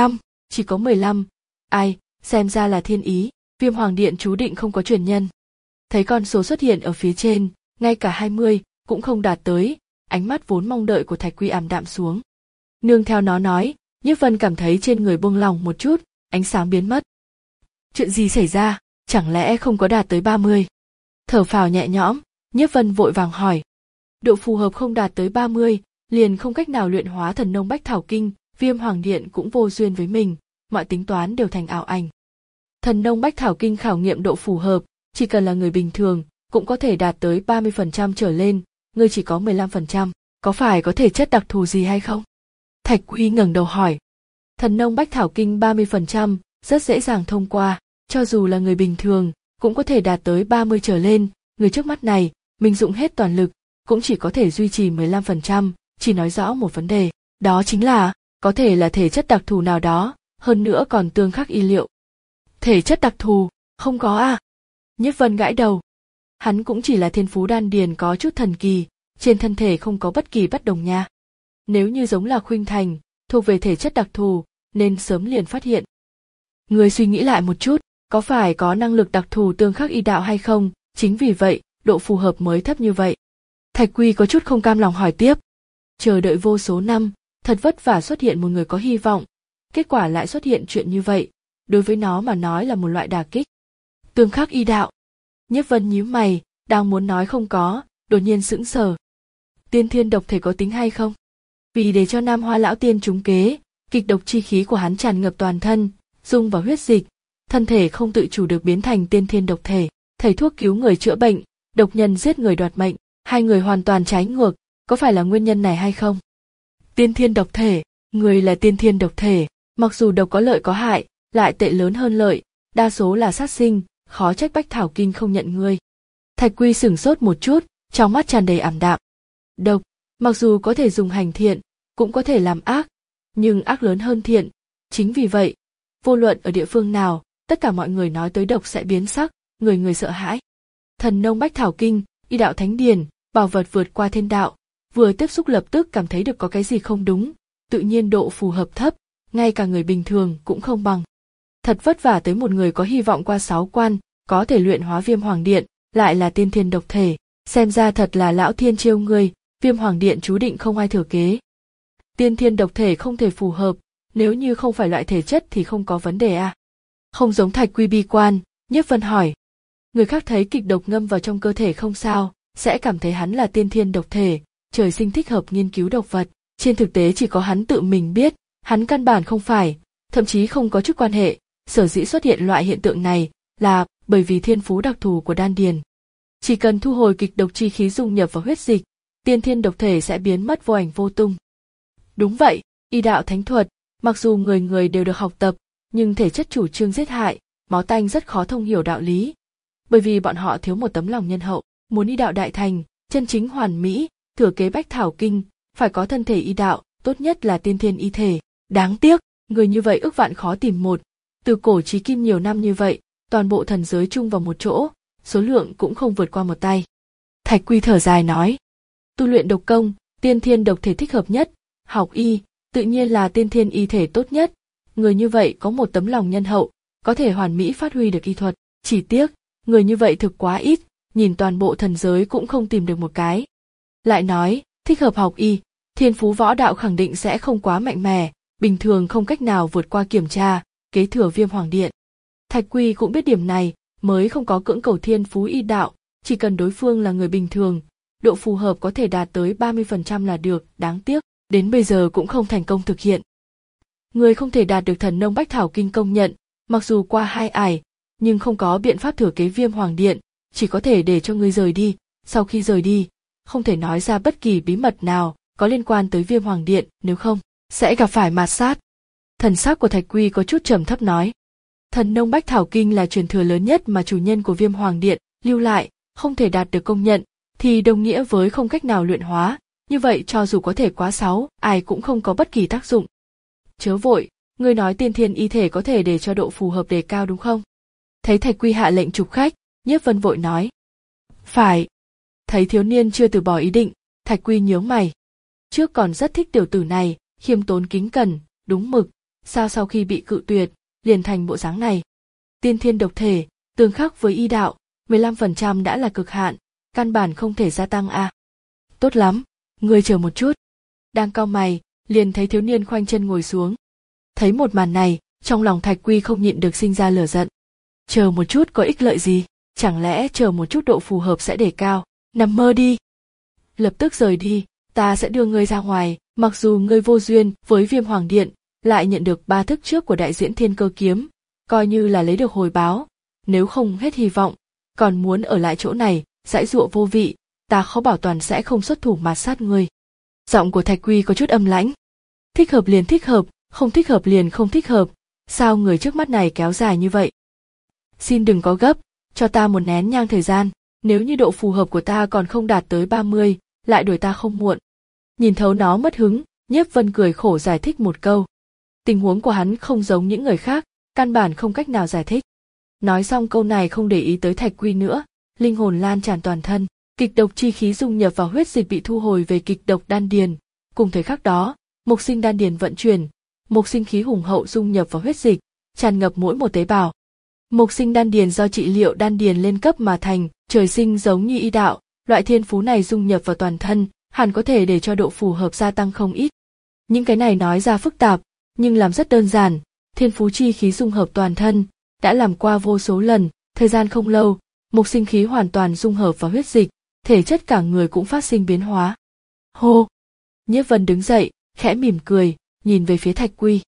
Chỉ có mười lăm. Ai, xem ra là thiên ý, Viêm Hoàng Điện chú định không có truyền nhân. Thấy con số xuất hiện ở phía trên, ngay cả hai mươi cũng không đạt tới, ánh mắt vốn mong đợi của Thạch Quy ảm đạm xuống. Nương theo nó nói, Nhiếp Vân cảm thấy trên người buông lỏng một chút, ánh sáng biến mất. Chuyện gì xảy ra, chẳng lẽ không có đạt tới ba mươi? Thở phào nhẹ nhõm, Nhiếp Vân vội vàng hỏi. Độ phù hợp không đạt tới ba mươi, liền không cách nào luyện hóa thần nông bách thảo kinh, Viêm Hoàng Điện cũng vô duyên với mình, mọi tính toán đều thành ảo ảnh. Thần nông bách thảo kinh khảo nghiệm độ phù hợp, chỉ cần là người bình thường, cũng có thể đạt tới ba mươi phần trăm trở lên, ngươi chỉ có mười lăm phần trăm, có phải có thể chất đặc thù gì hay không? Thạch Quy ngẩng đầu hỏi. Thần nông bách thảo kinh ba mươi phần trăm, rất dễ dàng thông qua, cho dù là người bình thường, cũng có thể đạt tới ba mươi trở lên, người trước mắt này, mình dụng hết toàn lực, cũng chỉ có thể duy trì mười lăm phần trăm, chỉ nói rõ một vấn đề, đó chính là, có thể là thể chất đặc thù nào đó, hơn nữa còn tương khắc y liệu. Thể chất đặc thù, không có à? Nhiếp Vân gãi đầu. Hắn cũng chỉ là thiên phú đan điền có chút thần kỳ, trên thân thể không có bất kỳ bất đồng nha. Nếu như giống là Khuynh Thành, thuộc về thể chất đặc thù, nên sớm liền phát hiện. Người suy nghĩ lại một chút, có phải có năng lực đặc thù tương khắc y đạo hay không, chính vì vậy, độ phù hợp mới thấp như vậy. Thạch Quy có chút không cam lòng hỏi tiếp. Chờ đợi vô số năm, thật vất vả xuất hiện một người có hy vọng, kết quả lại xuất hiện chuyện như vậy, đối với nó mà nói là một loại đả kích. Tương khắc y đạo. Nhiếp Vân nhíu mày, đang muốn nói không có, đột nhiên sững sờ. Tiên thiên độc thể có tính hay không? Vì để cho Nam Hoa lão tiên trúng kế, kịch độc chi khí của hắn tràn ngập toàn thân, dung vào huyết dịch, thân thể không tự chủ được biến thành tiên thiên độc thể. Thầy thuốc cứu người chữa bệnh, độc nhân giết người đoạt mệnh, hai người hoàn toàn trái ngược, có phải là nguyên nhân này hay không? Tiên thiên độc thể, người là tiên thiên độc thể, mặc dù độc có lợi có hại, lại tệ lớn hơn lợi, đa số là sát sinh, khó trách Bách Thảo Kinh không nhận ngươi. Thạch Quy sửng sốt một chút, trong mắt tràn đầy ảm đạm. Độc, mặc dù có thể dùng hành thiện, cũng có thể làm ác, nhưng ác lớn hơn thiện. Chính vì vậy, vô luận ở địa phương nào, tất cả mọi người nói tới độc sẽ biến sắc, người người sợ hãi. Thần nông Bách Thảo Kinh, y đạo thánh điển, bảo vật vượt qua thiên đạo, vừa tiếp xúc lập tức cảm thấy được có cái gì không đúng, tự nhiên độ phù hợp thấp, ngay cả người bình thường cũng không bằng. Thật vất vả tới một người có hy vọng qua sáu quan, có thể luyện hóa Viêm Hoàng Điện, lại là tiên thiên độc thể, xem ra thật là lão thiên trêu ngươi, Viêm Hoàng Điện chú định không ai thừa kế. Tiên thiên độc thể không thể phù hợp, nếu như không phải loại thể chất thì không có vấn đề à? Không giống Thạch Quy bi quan, Nhiếp Vân hỏi. Người khác thấy kịch độc ngâm vào trong cơ thể không sao, sẽ cảm thấy hắn là tiên thiên độc thể, trời sinh thích hợp nghiên cứu độc vật. Trên thực tế chỉ có hắn tự mình biết, hắn căn bản không phải, thậm chí không có chút quan hệ. Sở dĩ xuất hiện loại hiện tượng này là bởi vì thiên phú đặc thù của đan điền. Chỉ cần thu hồi kịch độc chi khí dung nhập vào huyết dịch, tiên thiên độc thể sẽ biến mất vô ảnh vô tung. Đúng vậy, y đạo thánh thuật, mặc dù người người đều được học tập, nhưng thể chất chủ trương giết hại, máu tanh rất khó thông hiểu đạo lý. Bởi vì bọn họ thiếu một tấm lòng nhân hậu, muốn y đạo đại thành, chân chính hoàn mỹ, thừa kế Bách Thảo Kinh, phải có thân thể y đạo, tốt nhất là tiên thiên y thể. Đáng tiếc, người như vậy ức vạn khó tìm một. Từ cổ chí kim nhiều năm như vậy, toàn bộ thần giới chung vào một chỗ, số lượng cũng không vượt qua một tay. Thạch Quy thở dài nói, tu luyện độc công, tiên thiên độc thể thích hợp nhất, học y, tự nhiên là tiên thiên y thể tốt nhất. Người như vậy có một tấm lòng nhân hậu, có thể hoàn mỹ phát huy được y thuật, chỉ tiếc, người như vậy thực quá ít, nhìn toàn bộ thần giới cũng không tìm được một cái. Lại nói, thích hợp học y, thiên phú võ đạo khẳng định sẽ không quá mạnh mẽ, bình thường không cách nào vượt qua kiểm tra, kế thừa Viêm Hoàng Điện. Thạch Quy cũng biết điểm này, mới không có cưỡng cầu thiên phú y đạo, chỉ cần đối phương là người bình thường, độ phù hợp có thể đạt tới ba mươi phần trăm là được, đáng tiếc, đến bây giờ cũng không thành công thực hiện. Người không thể đạt được thần nông Bách Thảo Kinh công nhận, mặc dù qua hai ải, nhưng không có biện pháp thừa kế Viêm Hoàng Điện, chỉ có thể để cho ngươi rời đi, sau khi rời đi, không thể nói ra bất kỳ bí mật nào có liên quan tới Viêm Hoàng Điện, nếu không, sẽ gặp phải mạt sát. Thần sắc của Thạch Quy có chút trầm thấp nói. Thần nông Bách Thảo Kinh là truyền thừa lớn nhất mà chủ nhân của Viêm Hoàng Điện lưu lại, không thể đạt được công nhận, thì đồng nghĩa với không cách nào luyện hóa, như vậy cho dù có thể quá sáu, ai cũng không có bất kỳ tác dụng. Chớ vội, ngươi nói tiên thiên y thể có thể để cho độ phù hợp đề cao đúng không? Thấy Thạch Quy hạ lệnh chụp khách, Nhiếp Vân vội nói. Phải. Thấy thiếu niên chưa từ bỏ ý định, Thạch Quy nhướng mày. Trước còn rất thích tiểu tử này, khiêm tốn kính cẩn, đúng mực, sao sau khi bị cự tuyệt, liền thành bộ dáng này. Tiên thiên độc thể, tương khắc với y đạo, mười lăm phần trăm đã là cực hạn, căn bản không thể gia tăng a. À. Tốt lắm, ngươi chờ một chút. Đang cau mày, liền thấy thiếu niên khoanh chân ngồi xuống. Thấy một màn này, trong lòng Thạch Quy không nhịn được sinh ra lửa giận. Chờ một chút có ích lợi gì, chẳng lẽ chờ một chút độ phù hợp sẽ để cao, nằm mơ đi. Lập tức rời đi, ta sẽ đưa ngươi ra ngoài, mặc dù ngươi vô duyên với Viêm Hoàng Điện, lại nhận được ba thức trước của đại diễn Thiên Cơ Kiếm, coi như là lấy được hồi báo, nếu không hết hy vọng, còn muốn ở lại chỗ này, giãy giụa vô vị, ta khó bảo toàn sẽ không xuất thủ mà sát ngươi. Giọng của Thạch Quy có chút âm lãnh. Thích hợp liền thích hợp, không thích hợp liền không thích hợp, sao người trước mắt này kéo dài như vậy? Xin đừng có gấp, cho ta một nén nhang thời gian, nếu như độ phù hợp của ta còn không đạt tới ba mươi, lại đuổi ta không muộn. Nhìn thấu nó mất hứng, Nhiếp Vân cười khổ giải thích một câu. Tình huống của hắn không giống những người khác, căn bản không cách nào giải thích. Nói xong câu này không để ý tới Thạch Quy nữa, linh hồn lan tràn toàn thân, kịch độc chi khí dung nhập vào huyết dịch bị thu hồi về kịch độc đan điền. Cùng thời khắc đó, mộc sinh đan điền vận chuyển, mộc sinh khí hùng hậu dung nhập vào huyết dịch, tràn ngập mỗi một tế bào. Mộc sinh đan điền do trị liệu đan điền lên cấp mà thành, trời sinh giống như y đạo, loại thiên phú này dung nhập vào toàn thân, hẳn có thể để cho độ phù hợp gia tăng không ít. Những cái này nói ra phức tạp, nhưng làm rất đơn giản, thiên phú chi khí dung hợp toàn thân, đã làm qua vô số lần, thời gian không lâu, mộc sinh khí hoàn toàn dung hợp vào huyết dịch, thể chất cả người cũng phát sinh biến hóa. Hô! Nhiếp Vân đứng dậy, khẽ mỉm cười, nhìn về phía Thạch Quy.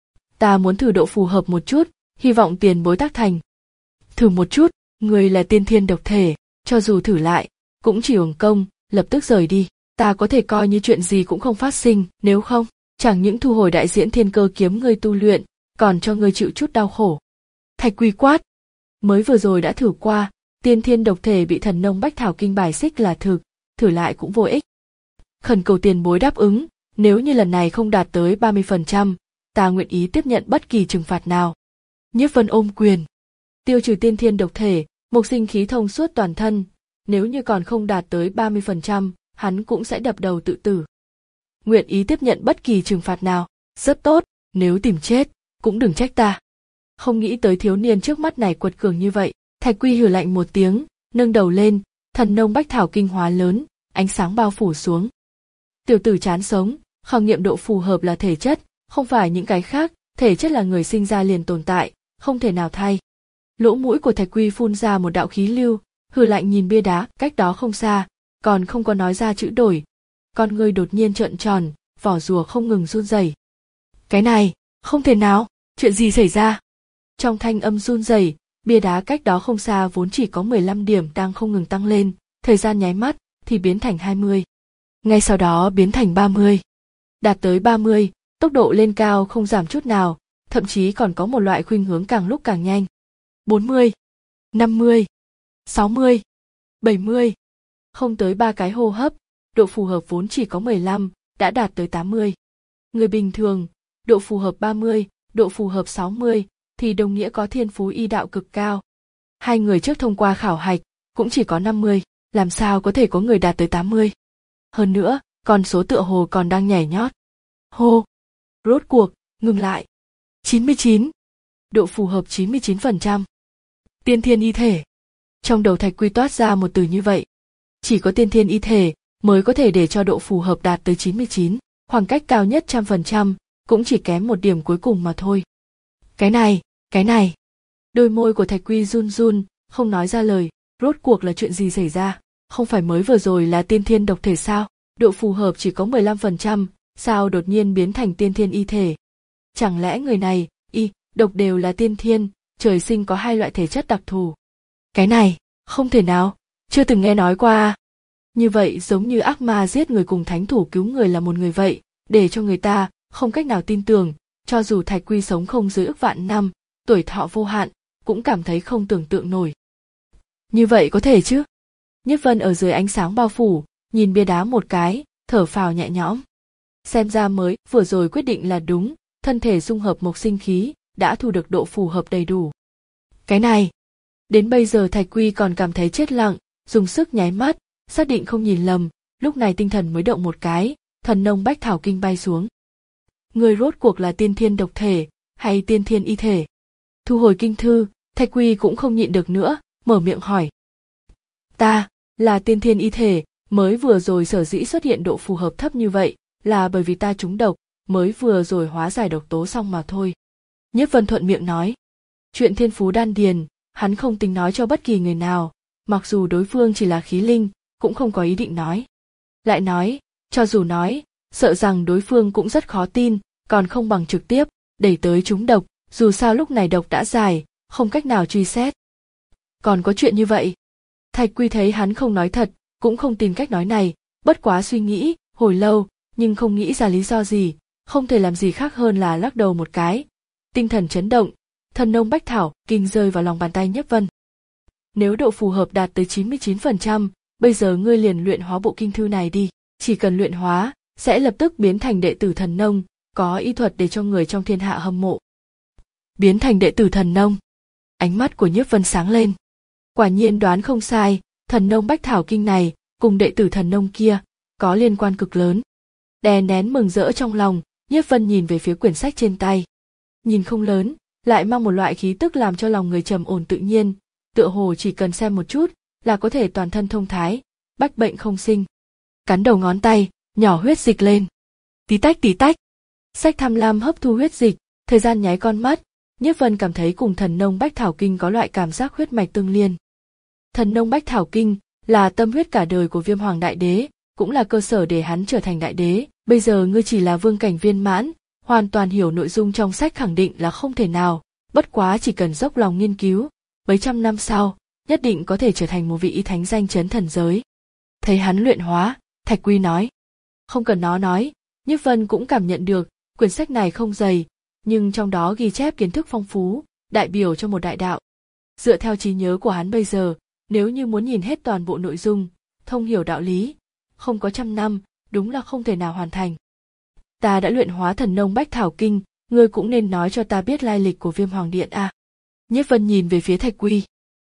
Ta muốn thử độ phù hợp một chút, hy vọng tiền bối tác thành. Thử một chút, người là tiên thiên độc thể, cho dù thử lại, cũng chỉ uổng công, lập tức rời đi. Ta có thể coi như chuyện gì cũng không phát sinh, nếu không, chẳng những thu hồi đại diễn Thiên Cơ Kiếm ngươi tu luyện, còn cho ngươi chịu chút đau khổ. Thạch Quy quát. Mới vừa rồi đã thử qua, tiên thiên độc thể bị thần nông bách thảo kinh bài xích là thực, thử lại cũng vô ích. Khẩn cầu tiền bối đáp ứng, nếu như lần này không đạt tới ba mươi phần trăm, ta nguyện ý tiếp nhận bất kỳ trừng phạt nào. Nhiếp Vân ôm quyền. Tiêu trừ tiên thiên độc thể, mộc sinh khí thông suốt toàn thân, nếu như còn không đạt tới ba mươi phần trăm, hắn cũng sẽ đập đầu tự tử. Nguyện ý tiếp nhận bất kỳ trừng phạt nào, rất tốt, nếu tìm chết, cũng đừng trách ta. Không nghĩ tới thiếu niên trước mắt này quật cường như vậy, Thạch Quy hừ lạnh một tiếng, nâng đầu lên, thần nông bách thảo kinh hóa lớn, ánh sáng bao phủ xuống. Tiểu tử chán sống, khảo nghiệm độ phù hợp là thể chất, không phải những cái khác, thể chất là người sinh ra liền tồn tại, không thể nào thay. Lỗ mũi của Thạch Quy phun ra một đạo khí lưu, hừ lạnh nhìn bia đá cách đó không xa, còn không có nói ra chữ đổi. Con ngươi đột nhiên trợn tròn, vỏ rùa không ngừng run rẩy. Cái này, không thể nào, chuyện gì xảy ra? Trong thanh âm run rẩy, bia đá cách đó không xa vốn chỉ có mười lăm điểm đang không ngừng tăng lên, thời gian nháy mắt thì biến thành hai mươi. Ngay sau đó biến thành ba mươi. Đạt tới ba mươi, tốc độ lên cao không giảm chút nào, thậm chí còn có một loại khuynh hướng càng lúc càng nhanh. bốn mươi, năm mươi, sáu mươi, bảy mươi. Không tới ba cái hô hấp, độ phù hợp vốn chỉ có mười lăm, đã đạt tới tám mươi. Người bình thường, độ phù hợp ba mươi, độ phù hợp sáu mươi, thì đồng nghĩa có thiên phú y đạo cực cao. Hai người trước thông qua khảo hạch, cũng chỉ có năm mươi, làm sao có thể có người đạt tới tám mươi. Hơn nữa, con số tựa hồ còn đang nhảy nhót. Hô! Rốt cuộc, ngừng lại. chín mươi chín. Độ phù hợp chín mươi chín phần trăm. Tiên thiên y thể. Trong đầu Thạch Quy toát ra một từ như vậy. Chỉ có tiên thiên y thể mới có thể để cho độ phù hợp đạt tới chín mươi chín, khoảng cách cao nhất trăm phần trăm, cũng chỉ kém một điểm cuối cùng mà thôi. Cái này, cái này. Đôi môi của Thạch Quy run run, không nói ra lời, rốt cuộc là chuyện gì xảy ra, không phải mới vừa rồi là tiên thiên độc thể sao, độ phù hợp chỉ có mười lăm phần trăm, sao đột nhiên biến thành tiên thiên y thể. Chẳng lẽ người này, y, độc đều là tiên thiên, trời sinh có hai loại thể chất đặc thù. Cái này, không thể nào, chưa từng nghe nói qua. Như vậy giống như ác ma giết người cùng thánh thủ cứu người là một người vậy, để cho người ta không cách nào tin tưởng, cho dù Thạch Quy sống không dưới ức vạn năm, tuổi thọ vô hạn, cũng cảm thấy không tưởng tượng nổi. Như vậy có thể chứ? Nhiếp Vân ở dưới ánh sáng bao phủ, nhìn bia đá một cái, thở phào nhẹ nhõm. Xem ra mới vừa rồi quyết định là đúng, thân thể dung hợp mộc sinh khí, đã thu được độ phù hợp đầy đủ. Cái này, đến bây giờ Thạch Quy còn cảm thấy chết lặng, dùng sức nháy mắt, xác định không nhìn lầm, lúc này tinh thần mới động một cái, thần nông bách thảo kinh bay xuống. Ngươi rốt cuộc là tiên thiên độc thể, hay tiên thiên y thể? Thu hồi kinh thư, Thạch Quy cũng không nhịn được nữa, mở miệng hỏi. Ta, là tiên thiên y thể, mới vừa rồi sở dĩ xuất hiện độ phù hợp thấp như vậy, là bởi vì ta trúng độc, mới vừa rồi hóa giải độc tố xong mà thôi. Nhiếp Vân thuận miệng nói. Chuyện thiên phú đan điền, hắn không tính nói cho bất kỳ người nào, mặc dù đối phương chỉ là khí linh, cũng không có ý định nói. Lại nói, cho dù nói, sợ rằng đối phương cũng rất khó tin, còn không bằng trực tiếp, đẩy tới trúng độc, dù sao lúc này độc đã giải, không cách nào truy xét. Còn có chuyện như vậy. Thạch Quy thấy hắn không nói thật, cũng không tìm cách nói này, bất quá suy nghĩ, hồi lâu, nhưng không nghĩ ra lý do gì, không thể làm gì khác hơn là lắc đầu một cái. Tinh thần chấn động, thần nông bách thảo, kinh rơi vào lòng bàn tay Nhiếp Vân. Nếu độ phù hợp đạt tới chín mươi chín phần trăm, bây giờ ngươi liền luyện hóa bộ kinh thư này đi, chỉ cần luyện hóa, sẽ lập tức biến thành đệ tử thần nông, có y thuật để cho người trong thiên hạ hâm mộ. Biến thành đệ tử thần nông. Ánh mắt của Nhiếp Vân sáng lên. Quả nhiên đoán không sai, thần nông bách thảo kinh này, cùng đệ tử thần nông kia, có liên quan cực lớn. Đè nén mừng rỡ trong lòng, Nhiếp Vân nhìn về phía quyển sách trên tay. Nhìn không lớn, lại mang một loại khí tức làm cho lòng người trầm ổn tự nhiên, tựa hồ chỉ cần xem một chút, là có thể toàn thân thông thái, bách bệnh không sinh. Cắn đầu ngón tay, nhỏ huyết dịch lên. Tí tách tí tách. Sách tham lam hấp thu huyết dịch, thời gian nháy con mắt, Nhiếp Vân cảm thấy cùng thần nông bách thảo kinh có loại cảm giác huyết mạch tương liên. Thần nông bách thảo kinh là tâm huyết cả đời của Viêm Hoàng Đại Đế, cũng là cơ sở để hắn trở thành đại đế. Bây giờ ngươi chỉ là vương cảnh viên mãn, hoàn toàn hiểu nội dung trong sách khẳng định là không thể nào, bất quá chỉ cần dốc lòng nghiên cứu, mấy trăm năm sau, nhất định có thể trở thành một vị y thánh danh chấn thần giới. Thấy hắn luyện hóa, Thạch Quy nói. Không cần nó nói, Nhiếp Vân cũng cảm nhận được, quyển sách này không dày, nhưng trong đó ghi chép kiến thức phong phú, đại biểu cho một đại đạo. Dựa theo trí nhớ của hắn bây giờ, nếu như muốn nhìn hết toàn bộ nội dung, thông hiểu đạo lý, không có trăm năm, đúng là không thể nào hoàn thành. Ta đã luyện hóa thần nông bách thảo kinh, ngươi cũng nên nói cho ta biết lai lịch của Viêm Hoàng Điện à. Nhiếp Vân nhìn về phía Thạch Quy.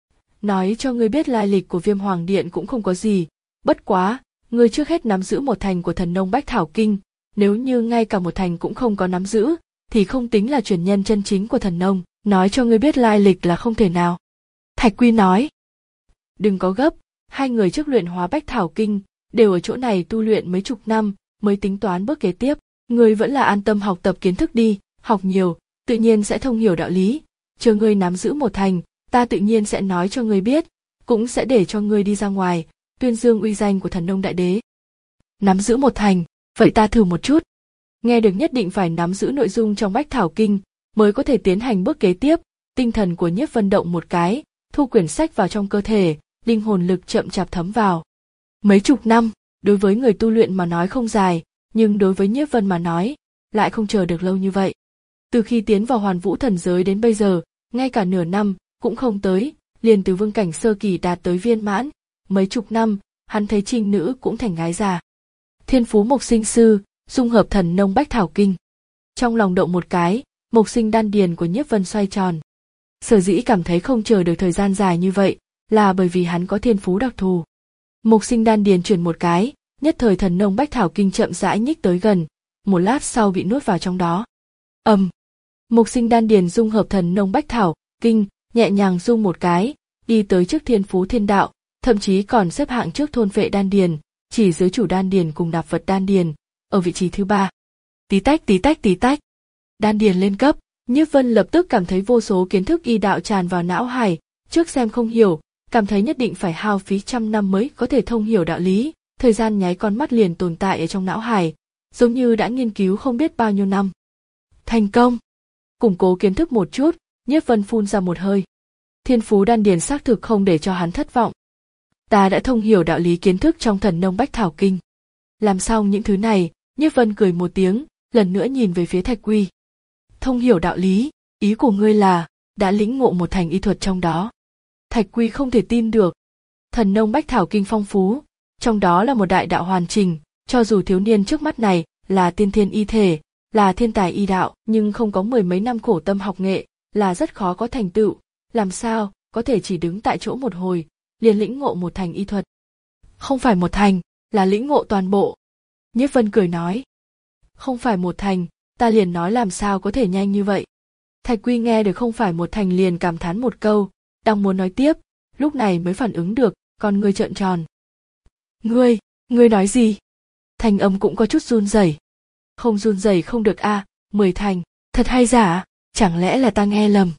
Nói cho ngươi biết lai lịch của Viêm Hoàng Điện cũng không có gì, bất quá, ngươi trước hết nắm giữ một thành của thần nông bách thảo kinh, nếu như ngay cả một thành cũng không có nắm giữ, thì không tính là truyền nhân chân chính của thần nông, nói cho ngươi biết lai lịch là không thể nào. Thạch Quy nói. Đừng có gấp, hai người trước luyện hóa bách thảo kinh, đều ở chỗ này tu luyện mấy chục năm, mới tính toán bước kế tiếp, ngươi vẫn là an tâm học tập kiến thức đi, học nhiều, tự nhiên sẽ thông hiểu đạo lý, chờ ngươi nắm giữ một thành, ta tự nhiên sẽ nói cho ngươi biết, cũng sẽ để cho ngươi đi ra ngoài, tuyên dương uy danh của thần nông đại đế. Nắm giữ một thành, vậy ta thử một chút. Nghe được nhất định phải nắm giữ nội dung trong bách thảo kinh, mới có thể tiến hành bước kế tiếp, tinh thần của Nhiếp Vân động một cái, thu quyển sách vào trong cơ thể, linh hồn lực chậm chạp thấm vào. Mấy chục năm, đối với người tu luyện mà nói không dài, nhưng đối với Nhiếp Vân mà nói, lại không chờ được lâu như vậy. Từ khi tiến vào Hoàn Vũ thần giới đến bây giờ, ngay cả nửa năm cũng không tới, liền từ vương cảnh sơ kỳ đạt tới viên mãn, mấy chục năm, hắn thấy trinh nữ cũng thành gái già. Thiên phú mộc sinh sư, dung hợp thần nông bách thảo kinh. Trong lòng động một cái, mộc sinh đan điền của Nhiếp Vân xoay tròn. Sở dĩ cảm thấy không chờ được thời gian dài như vậy, là bởi vì hắn có thiên phú đặc thù. Mộc sinh đan điền chuyển một cái, nhất thời thần nông bách thảo kinh chậm rãi nhích tới gần, một lát sau bị nuốt vào trong đó. Ầm, um, mộc sinh đan điền dung hợp thần nông bách thảo kinh, nhẹ nhàng rung một cái, đi tới trước thiên phú thiên đạo, thậm chí còn xếp hạng trước thôn vệ đan điền, chỉ dưới chủ đan điền cùng nạp vật đan điền, ở vị trí thứ ba. Tí tách tí tách tí tách, đan điền lên cấp, Nhiếp Vân lập tức cảm thấy vô số kiến thức y đạo tràn vào não hải, trước xem không hiểu, cảm thấy nhất định phải hao phí trăm năm mới có thể thông hiểu đạo lý, thời gian nháy con mắt liền tồn tại ở trong não hải, giống như đã nghiên cứu không biết bao nhiêu năm. Thành công! Củng cố kiến thức một chút, Nhiếp Vân phun ra một hơi. Thiên phú đan điền xác thực không để cho hắn thất vọng. Ta đã thông hiểu đạo lý kiến thức trong thần nông bách thảo kinh. Làm xong những thứ này, Nhiếp Vân cười một tiếng, lần nữa nhìn về phía Thạch Quy. Thông hiểu đạo lý, ý của ngươi là, đã lĩnh ngộ một thành y thuật trong đó. Thạch Quy không thể tin được. Thần nông bách thảo kinh phong phú, trong đó là một đại đạo hoàn chỉnh, cho dù thiếu niên trước mắt này là tiên thiên y thể, là thiên tài y đạo, nhưng không có mười mấy năm khổ tâm học nghệ, là rất khó có thành tựu, làm sao có thể chỉ đứng tại chỗ một hồi, liền lĩnh ngộ một thành y thuật. Không phải một thành, là lĩnh ngộ toàn bộ. Nhiếp Vân cười nói. Không phải một thành, ta liền nói làm sao có thể nhanh như vậy. Thạch Quy nghe được không phải một thành liền cảm thán một câu, đang muốn nói tiếp, lúc này mới phản ứng được, con ngươi trợn tròn. Ngươi, ngươi nói gì? Thanh âm cũng có chút run rẩy. Không run rẩy không được a, à, Mười Thành, thật hay giả, chẳng lẽ là ta nghe lầm?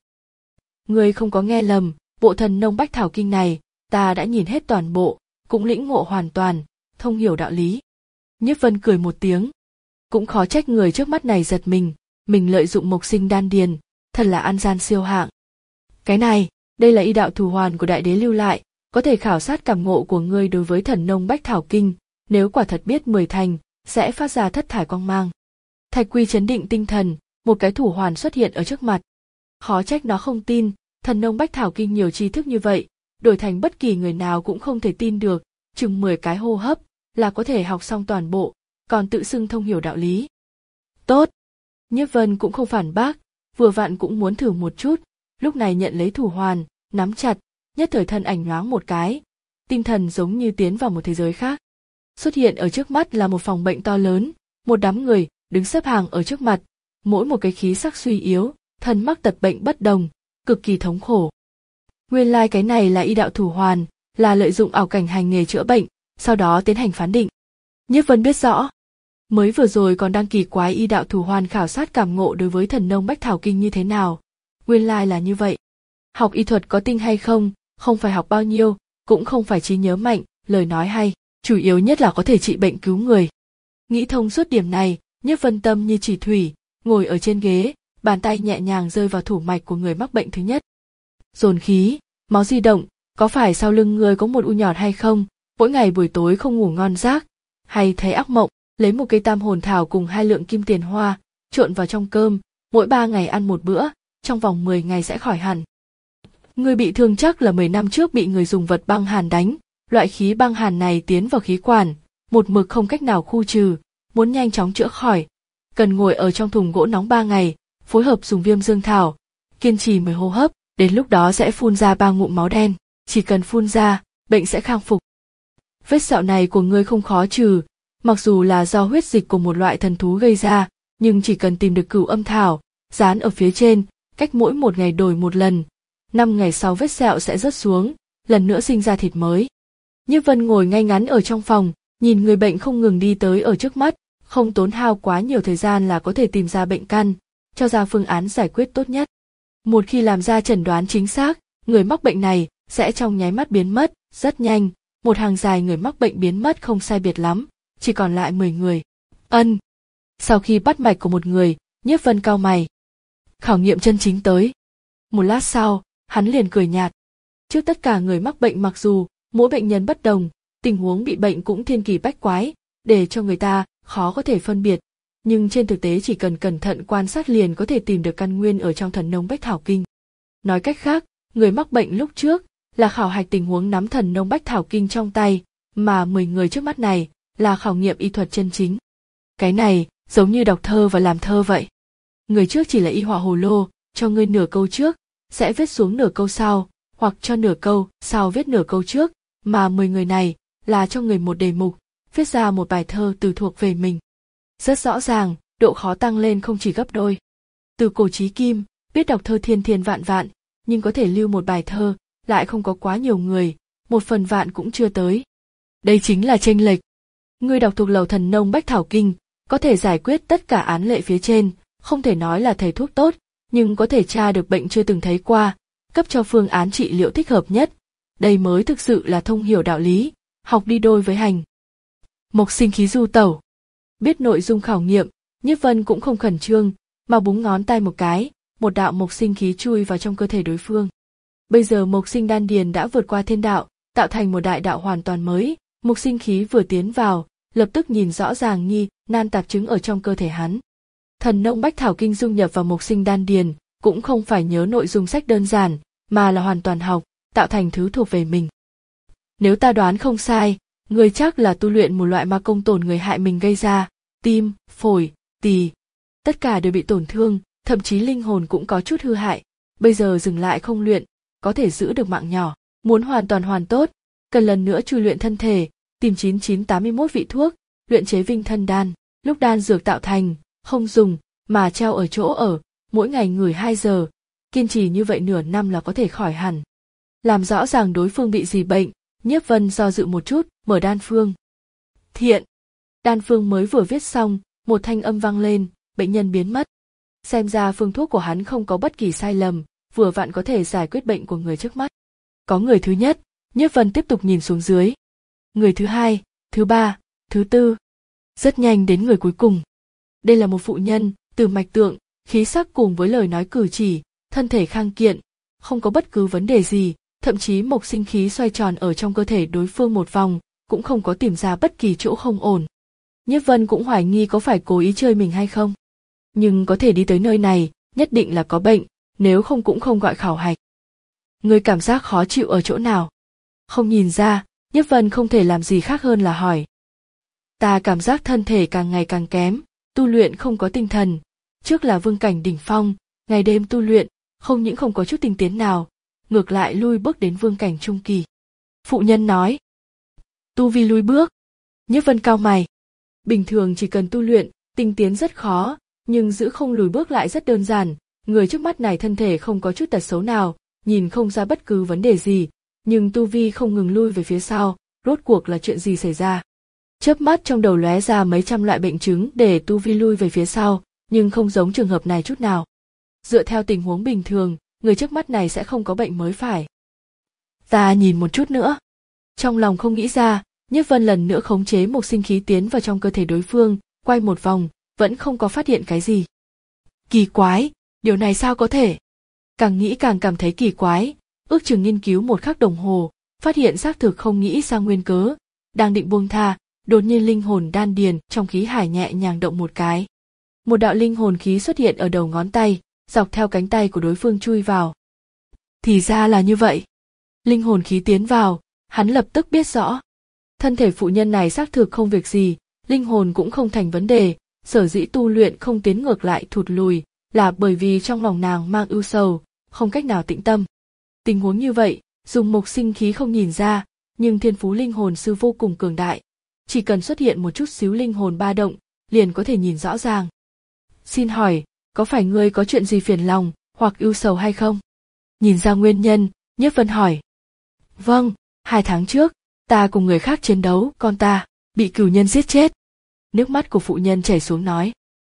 Ngươi không có nghe lầm, bộ thần nông bách thảo kinh này, ta đã nhìn hết toàn bộ, cũng lĩnh ngộ hoàn toàn, thông hiểu đạo lý. Nhiếp Vân cười một tiếng. Cũng khó trách người trước mắt này giật mình, mình lợi dụng mộc sinh đan điền, thật là ăn gian siêu hạng. Cái này, đây là y đạo thủ hoàn của đại đế lưu lại, có thể khảo sát cảm ngộ của ngươi đối với thần nông bách thảo kinh, nếu quả thật biết Mười Thành, sẽ phát ra thất thải quang mang. Thạch Quy chấn định tinh thần, một cái thủ hoàn xuất hiện ở trước mặt. Khó trách nó không tin, thần nông bách thảo kinh nhiều tri thức như vậy, đổi thành bất kỳ người nào cũng không thể tin được, chừng mười cái hô hấp là có thể học xong toàn bộ, còn tự xưng thông hiểu đạo lý. Tốt. Nhiếp Vân cũng không phản bác, vừa vặn cũng muốn thử một chút, lúc này nhận lấy thủ hoàn, nắm chặt, nhất thời thân ảnh nhoáng một cái, tinh thần giống như tiến vào một thế giới khác. Xuất hiện ở trước mắt là một phòng bệnh to lớn, một đám người đứng xếp hàng ở trước mặt, mỗi một cái khí sắc suy yếu, thân mắc tật bệnh bất đồng, cực kỳ thống khổ. Nguyên lai like cái này là y đạo thủ hoàn, là lợi dụng ảo cảnh hành nghề chữa bệnh, sau đó tiến hành phán định. Nhiếp Vân biết rõ, mới vừa rồi còn đang kỳ quái y đạo thủ hoàn khảo sát cảm ngộ đối với thần nông bách thảo kinh như thế nào. Nguyên lai like là như vậy. Học y thuật có tinh hay không, không phải học bao nhiêu, cũng không phải trí nhớ mạnh, lời nói hay, chủ yếu nhất là có thể trị bệnh cứu người. Nghĩ thông suốt điểm này, Nhiếp Vân tâm như chỉ thủy, ngồi ở trên ghế, bàn tay nhẹ nhàng rơi vào thủ mạch của người mắc bệnh thứ nhất. Dồn khí, máu di động, có phải sau lưng người có một u nhọt hay không, mỗi ngày buổi tối không ngủ ngon giấc, hay thấy ác mộng, lấy một cây tam hồn thảo cùng hai lượng kim tiền hoa, trộn vào trong cơm, mỗi ba ngày ăn một bữa, trong vòng mười ngày sẽ khỏi hẳn. Người bị thương chắc là mười năm trước bị người dùng vật băng hàn đánh, loại khí băng hàn này tiến vào khí quản, một mực không cách nào khu trừ, muốn nhanh chóng chữa khỏi, cần ngồi ở trong thùng gỗ nóng ba ngày, phối hợp dùng viêm dương thảo, kiên trì mười hô hấp, đến lúc đó sẽ phun ra ba ngụm máu đen, chỉ cần phun ra, bệnh sẽ khang phục. Vết sẹo này của ngươi không khó trừ, mặc dù là do huyết dịch của một loại thần thú gây ra, nhưng chỉ cần tìm được cửu âm thảo, dán ở phía trên, cách mỗi một ngày đổi một lần, năm ngày sau vết sẹo sẽ rớt xuống, lần nữa sinh ra thịt mới. Nhiếp Vân ngồi ngay ngắn ở trong phòng, nhìn người bệnh không ngừng đi tới ở trước mắt, không tốn hao quá nhiều thời gian là có thể tìm ra bệnh căn, cho ra phương án giải quyết tốt nhất. Một khi làm ra chẩn đoán chính xác, người mắc bệnh này sẽ trong nháy mắt biến mất, rất nhanh, một hàng dài người mắc bệnh biến mất không sai biệt lắm, chỉ còn lại mười người. Ân. Sau khi bắt mạch của một người, Nhiếp Vân cau mày. Khảo nghiệm chân chính tới. Một lát sau, hắn liền cười nhạt. Trước tất cả người mắc bệnh mặc dù mỗi bệnh nhân bất đồng, tình huống bị bệnh cũng thiên kỳ bách quái, để cho người ta khó có thể phân biệt, nhưng trên thực tế chỉ cần cẩn thận quan sát liền có thể tìm được căn nguyên ở trong thần nông bách thảo kinh. Nói cách khác, người mắc bệnh lúc trước là khảo hạch tình huống nắm thần nông bách thảo kinh trong tay, mà mười người trước mắt này là khảo nghiệm y thuật chân chính. Cái này giống như đọc thơ và làm thơ vậy. Người trước chỉ là y họa hồ lô, cho ngươi nửa câu trước, sẽ viết xuống nửa câu sau, hoặc cho nửa câu sau viết nửa câu trước, mà mười người này là cho người một đề mục, viết ra một bài thơ từ thuộc về mình. Rất rõ ràng, độ khó tăng lên không chỉ gấp đôi. Từ cổ chí kim, biết đọc thơ thiên thiên vạn vạn, nhưng có thể lưu một bài thơ, lại không có quá nhiều người, một phần vạn cũng chưa tới. Đây chính là chênh lệch. Người đọc thuộc lầu thần nông bách thảo kinh, có thể giải quyết tất cả án lệ phía trên, không thể nói là thầy thuốc tốt, nhưng có thể tra được bệnh chưa từng thấy qua, cấp cho phương án trị liệu thích hợp nhất. Đây mới thực sự là thông hiểu đạo lý, học đi đôi với hành. Mộc sinh khí du tẩu. Biết nội dung khảo nghiệm, Nhiếp Vân cũng không khẩn trương, mà búng ngón tay một cái, một đạo mộc sinh khí chui vào trong cơ thể đối phương. Bây giờ mộc sinh đan điền đã vượt qua thiên đạo, tạo thành một đại đạo hoàn toàn mới, mộc sinh khí vừa tiến vào, lập tức nhìn rõ ràng nghi nan tạp chứng ở trong cơ thể hắn. Thần nông bách thảo kinh dung nhập vào mộc sinh đan điền, cũng không phải nhớ nội dung sách đơn giản, mà là hoàn toàn học, tạo thành thứ thuộc về mình. Nếu ta đoán không sai, người chắc là tu luyện một loại ma công tổn người hại mình gây ra, tim, phổi, tỳ, tất cả đều bị tổn thương, thậm chí linh hồn cũng có chút hư hại. Bây giờ dừng lại không luyện, có thể giữ được mạng nhỏ. Muốn hoàn toàn hoàn tốt, cần lần nữa chui luyện thân thể, tìm chín chín tám mươi mốt vị thuốc, luyện chế vinh thân đan. Lúc đan dược tạo thành, không dùng, mà treo ở chỗ ở, mỗi ngày ngửi hai giờ, kiên trì như vậy nửa năm là có thể khỏi hẳn. Làm rõ ràng đối phương bị gì bệnh, Nhiếp Vân do dự một chút, mở đan phương. Thiện. Đan phương mới vừa viết xong, một thanh âm vang lên, bệnh nhân biến mất. Xem ra phương thuốc của hắn không có bất kỳ sai lầm, vừa vặn có thể giải quyết bệnh của người trước mắt. Có người thứ nhất, Nhiếp Vân tiếp tục nhìn xuống dưới. Người thứ hai, thứ ba, thứ tư. Rất nhanh đến người cuối cùng. Đây là một phụ nhân, từ mạch tượng, khí sắc cùng với lời nói cử chỉ, thân thể khang kiện, không có bất cứ vấn đề gì, thậm chí mộc sinh khí xoay tròn ở trong cơ thể đối phương một vòng, cũng không có tìm ra bất kỳ chỗ không ổn. Nhiếp Vân cũng hoài nghi có phải cố ý chơi mình hay không. Nhưng có thể đi tới nơi này, nhất định là có bệnh, nếu không cũng không gọi khảo hạch. Người cảm giác khó chịu ở chỗ nào? Không nhìn ra, Nhiếp Vân không thể làm gì khác hơn là hỏi. Ta cảm giác thân thể càng ngày càng kém, tu luyện không có tinh thần. Trước là vương cảnh đỉnh phong, ngày đêm tu luyện, không những không có chút tinh tiến nào, ngược lại lui bước đến vương cảnh trung kỳ. Phụ nhân nói. Tu vi lui bước. Nhiếp Vân cau mày. Bình thường chỉ cần tu luyện, tinh tiến rất khó, nhưng giữ không lùi bước lại rất đơn giản. Người trước mắt này thân thể không có chút tật xấu nào, nhìn không ra bất cứ vấn đề gì, nhưng tu vi không ngừng lui về phía sau, rốt cuộc là chuyện gì xảy ra? Chớp mắt trong đầu lóe ra mấy trăm loại bệnh chứng để tu vi lui về phía sau, nhưng không giống trường hợp này chút nào. Dựa theo tình huống bình thường, người trước mắt này sẽ không có bệnh mới phải. Ta nhìn một chút nữa. Trong lòng không nghĩ ra, Nhiếp Vân lần nữa khống chế một sinh khí tiến vào trong cơ thể đối phương, quay một vòng, vẫn không có phát hiện cái gì. Kỳ quái, điều này sao có thể? Càng nghĩ càng cảm thấy kỳ quái, ước chừng nghiên cứu một khắc đồng hồ, phát hiện xác thực không nghĩ ra nguyên cớ, đang định buông tha, đột nhiên linh hồn đan điền trong khí hải nhẹ nhàng động một cái. Một đạo linh hồn khí xuất hiện ở đầu ngón tay, dọc theo cánh tay của đối phương chui vào. Thì ra là như vậy. Linh hồn khí tiến vào, hắn lập tức biết rõ. Thân thể phụ nhân này xác thực không việc gì, linh hồn cũng không thành vấn đề, sở dĩ tu luyện không tiến ngược lại thụt lùi, là bởi vì trong lòng nàng mang ưu sầu, không cách nào tĩnh tâm. Tình huống như vậy, dùng mộc sinh khí không nhìn ra, nhưng thiên phú linh hồn sư vô cùng cường đại. Chỉ cần xuất hiện một chút xíu linh hồn ba động, liền có thể nhìn rõ ràng. Xin hỏi, có phải ngươi có chuyện gì phiền lòng, hoặc ưu sầu hay không? Nhìn ra nguyên nhân, Nhiếp Vân hỏi. Vâng, hai tháng trước, ta cùng người khác chiến đấu, con ta, bị cửu nhân giết chết. Nước mắt của phụ nhân chảy xuống nói.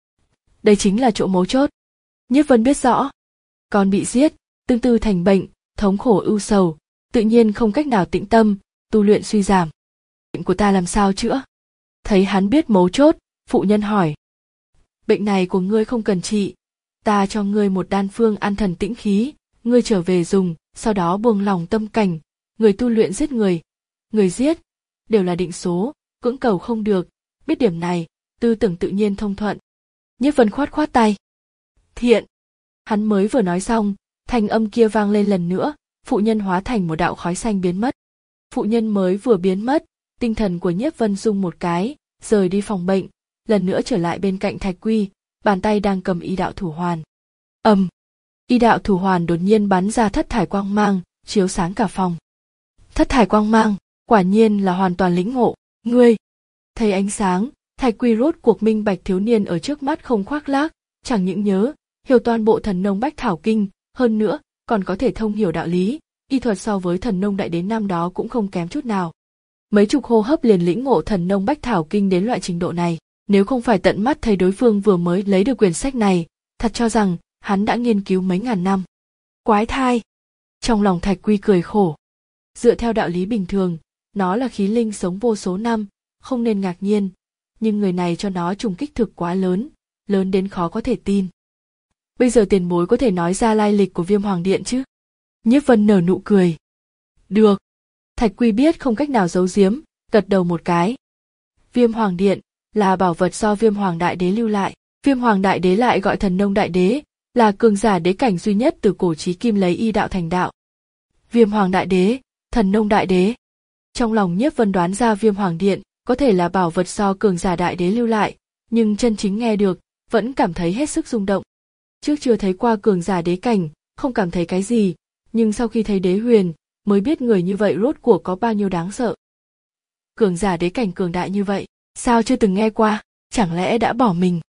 Đây chính là chỗ mấu chốt. Nhiếp Vân biết rõ. Con bị giết, tương tư thành bệnh, thống khổ ưu sầu, tự nhiên không cách nào tĩnh tâm, tu luyện suy giảm. Bệnh của ta làm sao chữa? Thấy hắn biết mấu chốt, phụ nhân hỏi. Bệnh này của ngươi không cần trị, ta cho ngươi một đan phương an thần tĩnh khí, ngươi trở về dùng, sau đó buông lòng tâm cảnh, người tu luyện giết người, người giết, đều là định số, cưỡng cầu không được, biết điểm này, tư tưởng tự nhiên thông thuận. Nhiếp Vân khoát khoát tay. Thiện. Hắn mới vừa nói xong, thanh âm kia vang lên lần nữa, phụ nhân hóa thành một đạo khói xanh biến mất. Phụ nhân mới vừa biến mất, tinh thần của Nhiếp Vân rung một cái, rời đi phòng bệnh, lần nữa trở lại bên cạnh Thạch Quy, bàn tay đang cầm y đạo thủ hoàn. Ầm, um, y đạo thủ hoàn đột nhiên bắn ra thất thải quang mang, chiếu sáng cả phòng. Thất thải quang mang, quả nhiên là hoàn toàn lĩnh ngộ. Ngươi, thấy ánh sáng, Thạch Quy rốt cuộc minh bạch thiếu niên ở trước mắt không khoác lác, chẳng những nhớ, hiểu toàn bộ thần nông bách thảo kinh, hơn nữa còn có thể thông hiểu đạo lý, y thuật so với thần nông đại đế năm đó cũng không kém chút nào. Mấy chục hô hấp liền lĩnh ngộ thần nông bách thảo kinh đến loại trình độ này, nếu không phải tận mắt thấy đối phương vừa mới lấy được quyển sách này, thật cho rằng hắn đã nghiên cứu mấy ngàn năm. Quái thai. Trong lòng Thạch Quy cười khổ. Dựa theo đạo lý bình thường, nó là khí linh sống vô số năm, không nên ngạc nhiên, nhưng người này cho nó trùng kích thực quá lớn, lớn đến khó có thể tin. Bây giờ tiền bối có thể nói ra lai lịch của Viêm Hoàng Điện chứ? Nhiếp Vân nở nụ cười. Được. Thạch Quy biết không cách nào giấu giếm, gật đầu một cái. Viêm Hoàng Điện là bảo vật do Viêm Hoàng Đại Đế lưu lại. Viêm Hoàng Đại Đế lại gọi thần nông đại đế, là cường giả đế cảnh duy nhất từ cổ chí kim lấy y đạo thành đạo. Viêm Hoàng Đại Đế, thần nông đại đế. Trong lòng Nhiếp Vân đoán ra Viêm Hoàng Điện có thể là bảo vật do cường giả đại đế lưu lại, nhưng chân chính nghe được, vẫn cảm thấy hết sức rung động. Trước chưa thấy qua cường giả đế cảnh, không cảm thấy cái gì, nhưng sau khi thấy đế huyền, mới biết người như vậy rốt cuộc có bao nhiêu đáng sợ. Cường giả đế cảnh cường đại như vậy, sao chưa từng nghe qua, chẳng lẽ đã bỏ mình?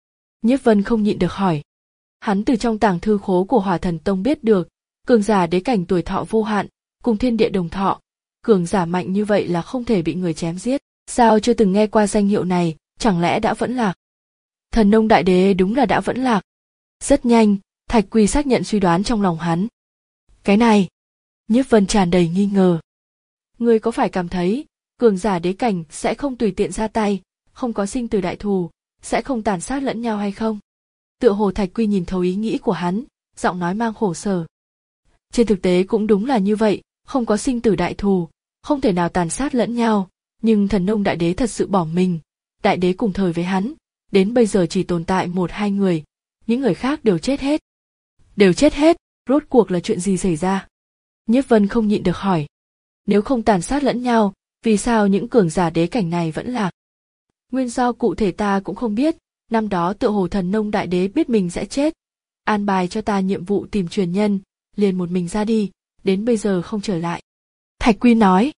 Nhiếp Vân không nhịn được hỏi. Hắn từ trong tàng thư khố của Hỏa Thần Tông biết được, cường giả đế cảnh tuổi thọ vô hạn, cùng thiên địa đồng thọ, cường giả mạnh như vậy là không thể bị người chém giết. Sao chưa từng nghe qua danh hiệu này, chẳng lẽ đã vẫn lạc? Thần nông đại đế đúng là đã vẫn lạc. Rất nhanh, Thạch Quy xác nhận suy đoán trong lòng hắn. Cái này, Nhiếp Vân tràn đầy nghi ngờ. Ngươi có phải cảm thấy, cường giả đế cảnh sẽ không tùy tiện ra tay, không có sinh tử đại thù, sẽ không tàn sát lẫn nhau hay không? Tựa hồ Thạch Quy nhìn thấu ý nghĩ của hắn, giọng nói mang khổ sở. Trên thực tế cũng đúng là như vậy, không có sinh tử đại thù, không thể nào tàn sát lẫn nhau, nhưng thần nông đại đế thật sự bỏ mình, đại đế cùng thời với hắn, đến bây giờ chỉ tồn tại một hai người, những người khác đều chết hết. Đều chết hết, rốt cuộc là chuyện gì xảy ra? Nhiếp Vân không nhịn được hỏi. Nếu không tàn sát lẫn nhau, vì sao những cường giả đế cảnh này vẫn lạc? Nguyên do cụ thể ta cũng không biết, năm đó tựa hồ thần nông đại đế biết mình sẽ chết, an bài cho ta nhiệm vụ tìm truyền nhân, liền một mình ra đi, đến bây giờ không trở lại. Thạch Quy nói.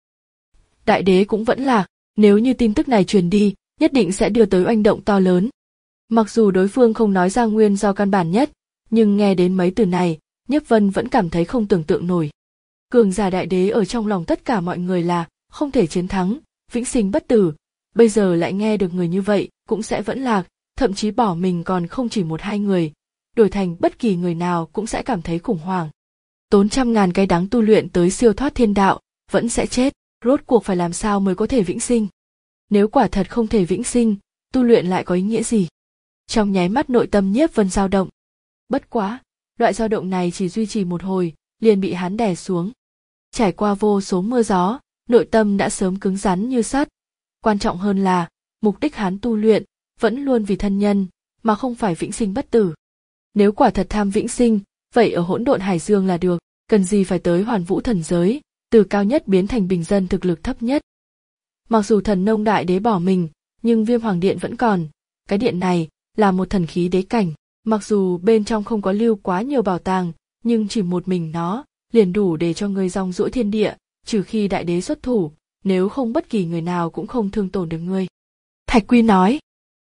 Đại đế cũng vẫn lạc, nếu như tin tức này truyền đi, nhất định sẽ đưa tới oanh động to lớn. Mặc dù đối phương không nói ra nguyên do căn bản nhất, nhưng nghe đến mấy từ này, Nhiếp Vân vẫn cảm thấy không tưởng tượng nổi. Cường giả đại đế ở trong lòng tất cả mọi người là không thể chiến thắng, vĩnh sinh bất tử, bây giờ lại nghe được người như vậy cũng sẽ vẫn lạc, thậm chí bỏ mình còn không chỉ một hai người, đổi thành bất kỳ người nào cũng sẽ cảm thấy khủng hoảng. Tốn trăm ngàn cái đắng tu luyện tới siêu thoát thiên đạo, vẫn sẽ chết, rốt cuộc phải làm sao mới có thể vĩnh sinh? Nếu quả thật không thể vĩnh sinh, tu luyện lại có ý nghĩa gì? Trong nháy mắt nội tâm Nhiếp Vân dao động. Bất quá, loại dao động này chỉ duy trì một hồi, liền bị hắn đè xuống. Trải qua vô số mưa gió, nội tâm đã sớm cứng rắn như sắt. Quan trọng hơn là, mục đích hắn tu luyện, vẫn luôn vì thân nhân, mà không phải vĩnh sinh bất tử. Nếu quả thật tham vĩnh sinh, vậy ở hỗn độn hải dương là được, cần gì phải tới hoàn vũ thần giới, từ cao nhất biến thành bình dân thực lực thấp nhất. Mặc dù thần nông đại đế bỏ mình, nhưng Viêm Hoàng Điện vẫn còn, cái điện này là một thần khí đế cảnh, mặc dù bên trong không có lưu quá nhiều bảo tàng, nhưng chỉ một mình nó liền đủ để cho người rong ruổi thiên địa, trừ khi đại đế xuất thủ, nếu không bất kỳ người nào cũng không thương tổn được ngươi. Thạch Quy nói.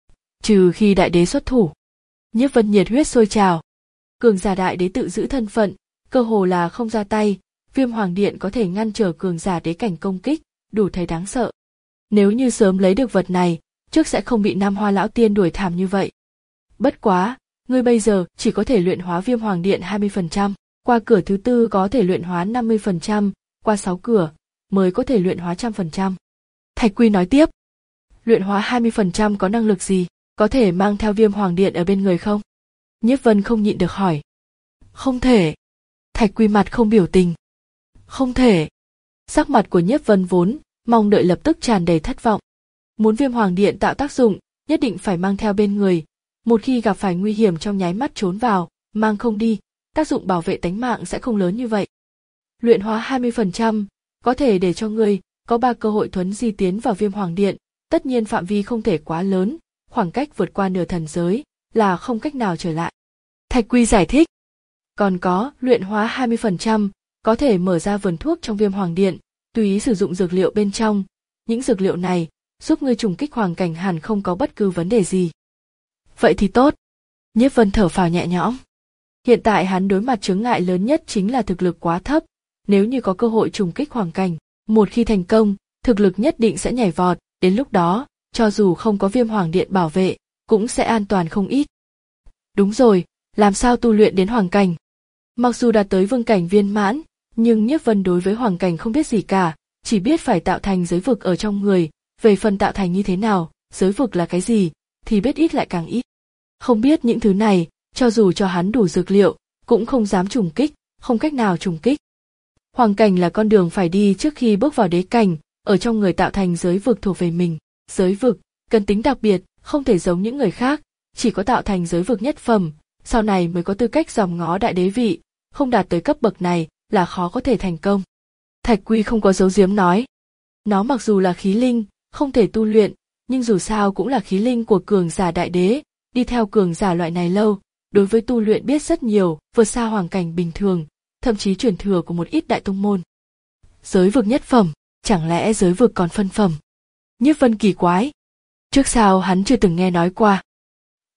Trừ khi đại đế xuất thủ. Nhiếp Vân nhiệt huyết sôi trào. Cường giả đại đế tự giữ thân phận, cơ hồ là không ra tay, Viêm Hoàng Điện có thể ngăn trở cường giả đế cảnh công kích, đủ thấy đáng sợ. Nếu như sớm lấy được vật này, trước sẽ không bị Nam Hoa lão tiên đuổi thảm như vậy. Bất quá, ngươi bây giờ chỉ có thể luyện hóa Viêm Hoàng Điện hai mươi phần trăm, qua cửa thứ tư có thể luyện hóa năm mươi phần trăm, qua sáu cửa mới có thể luyện hóa trăm phần trăm. Thạch Quy nói tiếp. Luyện hóa hai mươi phần trăm có năng lực gì, có thể mang theo Viêm Hoàng Điện ở bên người không? Nhiếp Vân không nhịn được hỏi. Không thể. Thạch Quy mặt không biểu tình. Không thể. Sắc mặt của Nhiếp Vân vốn mong đợi lập tức tràn đầy thất vọng. Muốn Viêm Hoàng Điện tạo tác dụng, nhất định phải mang theo bên người, một khi gặp phải nguy hiểm trong nháy mắt trốn vào, mang không đi, tác dụng bảo vệ tánh mạng sẽ không lớn như vậy. Luyện hóa hai mươi phần trăm, có thể để cho ngươi có ba cơ hội thuấn di tiến vào Viêm Hoàng Điện, tất nhiên phạm vi không thể quá lớn, khoảng cách vượt qua nửa thần giới là không cách nào trở lại. Thạch Quy giải thích. Còn có, luyện hóa hai mươi phần trăm, có thể mở ra vườn thuốc trong Viêm Hoàng Điện, tùy ý sử dụng dược liệu bên trong, những dược liệu này giúp ngươi trùng kích hoàng cảnh hẳn không có bất cứ vấn đề gì. Vậy thì tốt. Nhiếp Vân thở phào nhẹ nhõm. Hiện tại hắn đối mặt chướng ngại lớn nhất chính là thực lực quá thấp, nếu như có cơ hội trùng kích hoàng cảnh, một khi thành công, thực lực nhất định sẽ nhảy vọt, đến lúc đó, cho dù không có Viêm Hoàng Điện bảo vệ, cũng sẽ an toàn không ít. Đúng rồi, làm sao tu luyện đến hoàng cảnh? Mặc dù đạt tới vương cảnh viên mãn, nhưng Nhiếp Vân đối với hoàng cảnh không biết gì cả, chỉ biết phải tạo thành giới vực ở trong người, về phần tạo thành như thế nào, giới vực là cái gì, thì biết ít lại càng ít. Không biết những thứ này, cho dù cho hắn đủ dược liệu, cũng không dám trùng kích, không cách nào trùng kích. Hoàng cảnh là con đường phải đi trước khi bước vào đế cảnh, ở trong người tạo thành giới vực thuộc về mình. Giới vực, cần tính đặc biệt, không thể giống những người khác, chỉ có tạo thành giới vực nhất phẩm, sau này mới có tư cách dòm ngó đại đế vị, không đạt tới cấp bậc này là khó có thể thành công. Thạch Quy không có giấu giếm nói. Nó mặc dù là khí linh, không thể tu luyện, nhưng dù sao cũng là khí linh của cường giả đại đế, đi theo cường giả loại này lâu, đối với tu luyện biết rất nhiều, vượt xa hoàng cảnh bình thường, thậm chí truyền thừa của một ít đại tông môn. Giới vực nhất phẩm, chẳng lẽ giới vực còn phân phẩm? Nhiếp Vân kỳ quái. Trước sau hắn chưa từng nghe nói qua.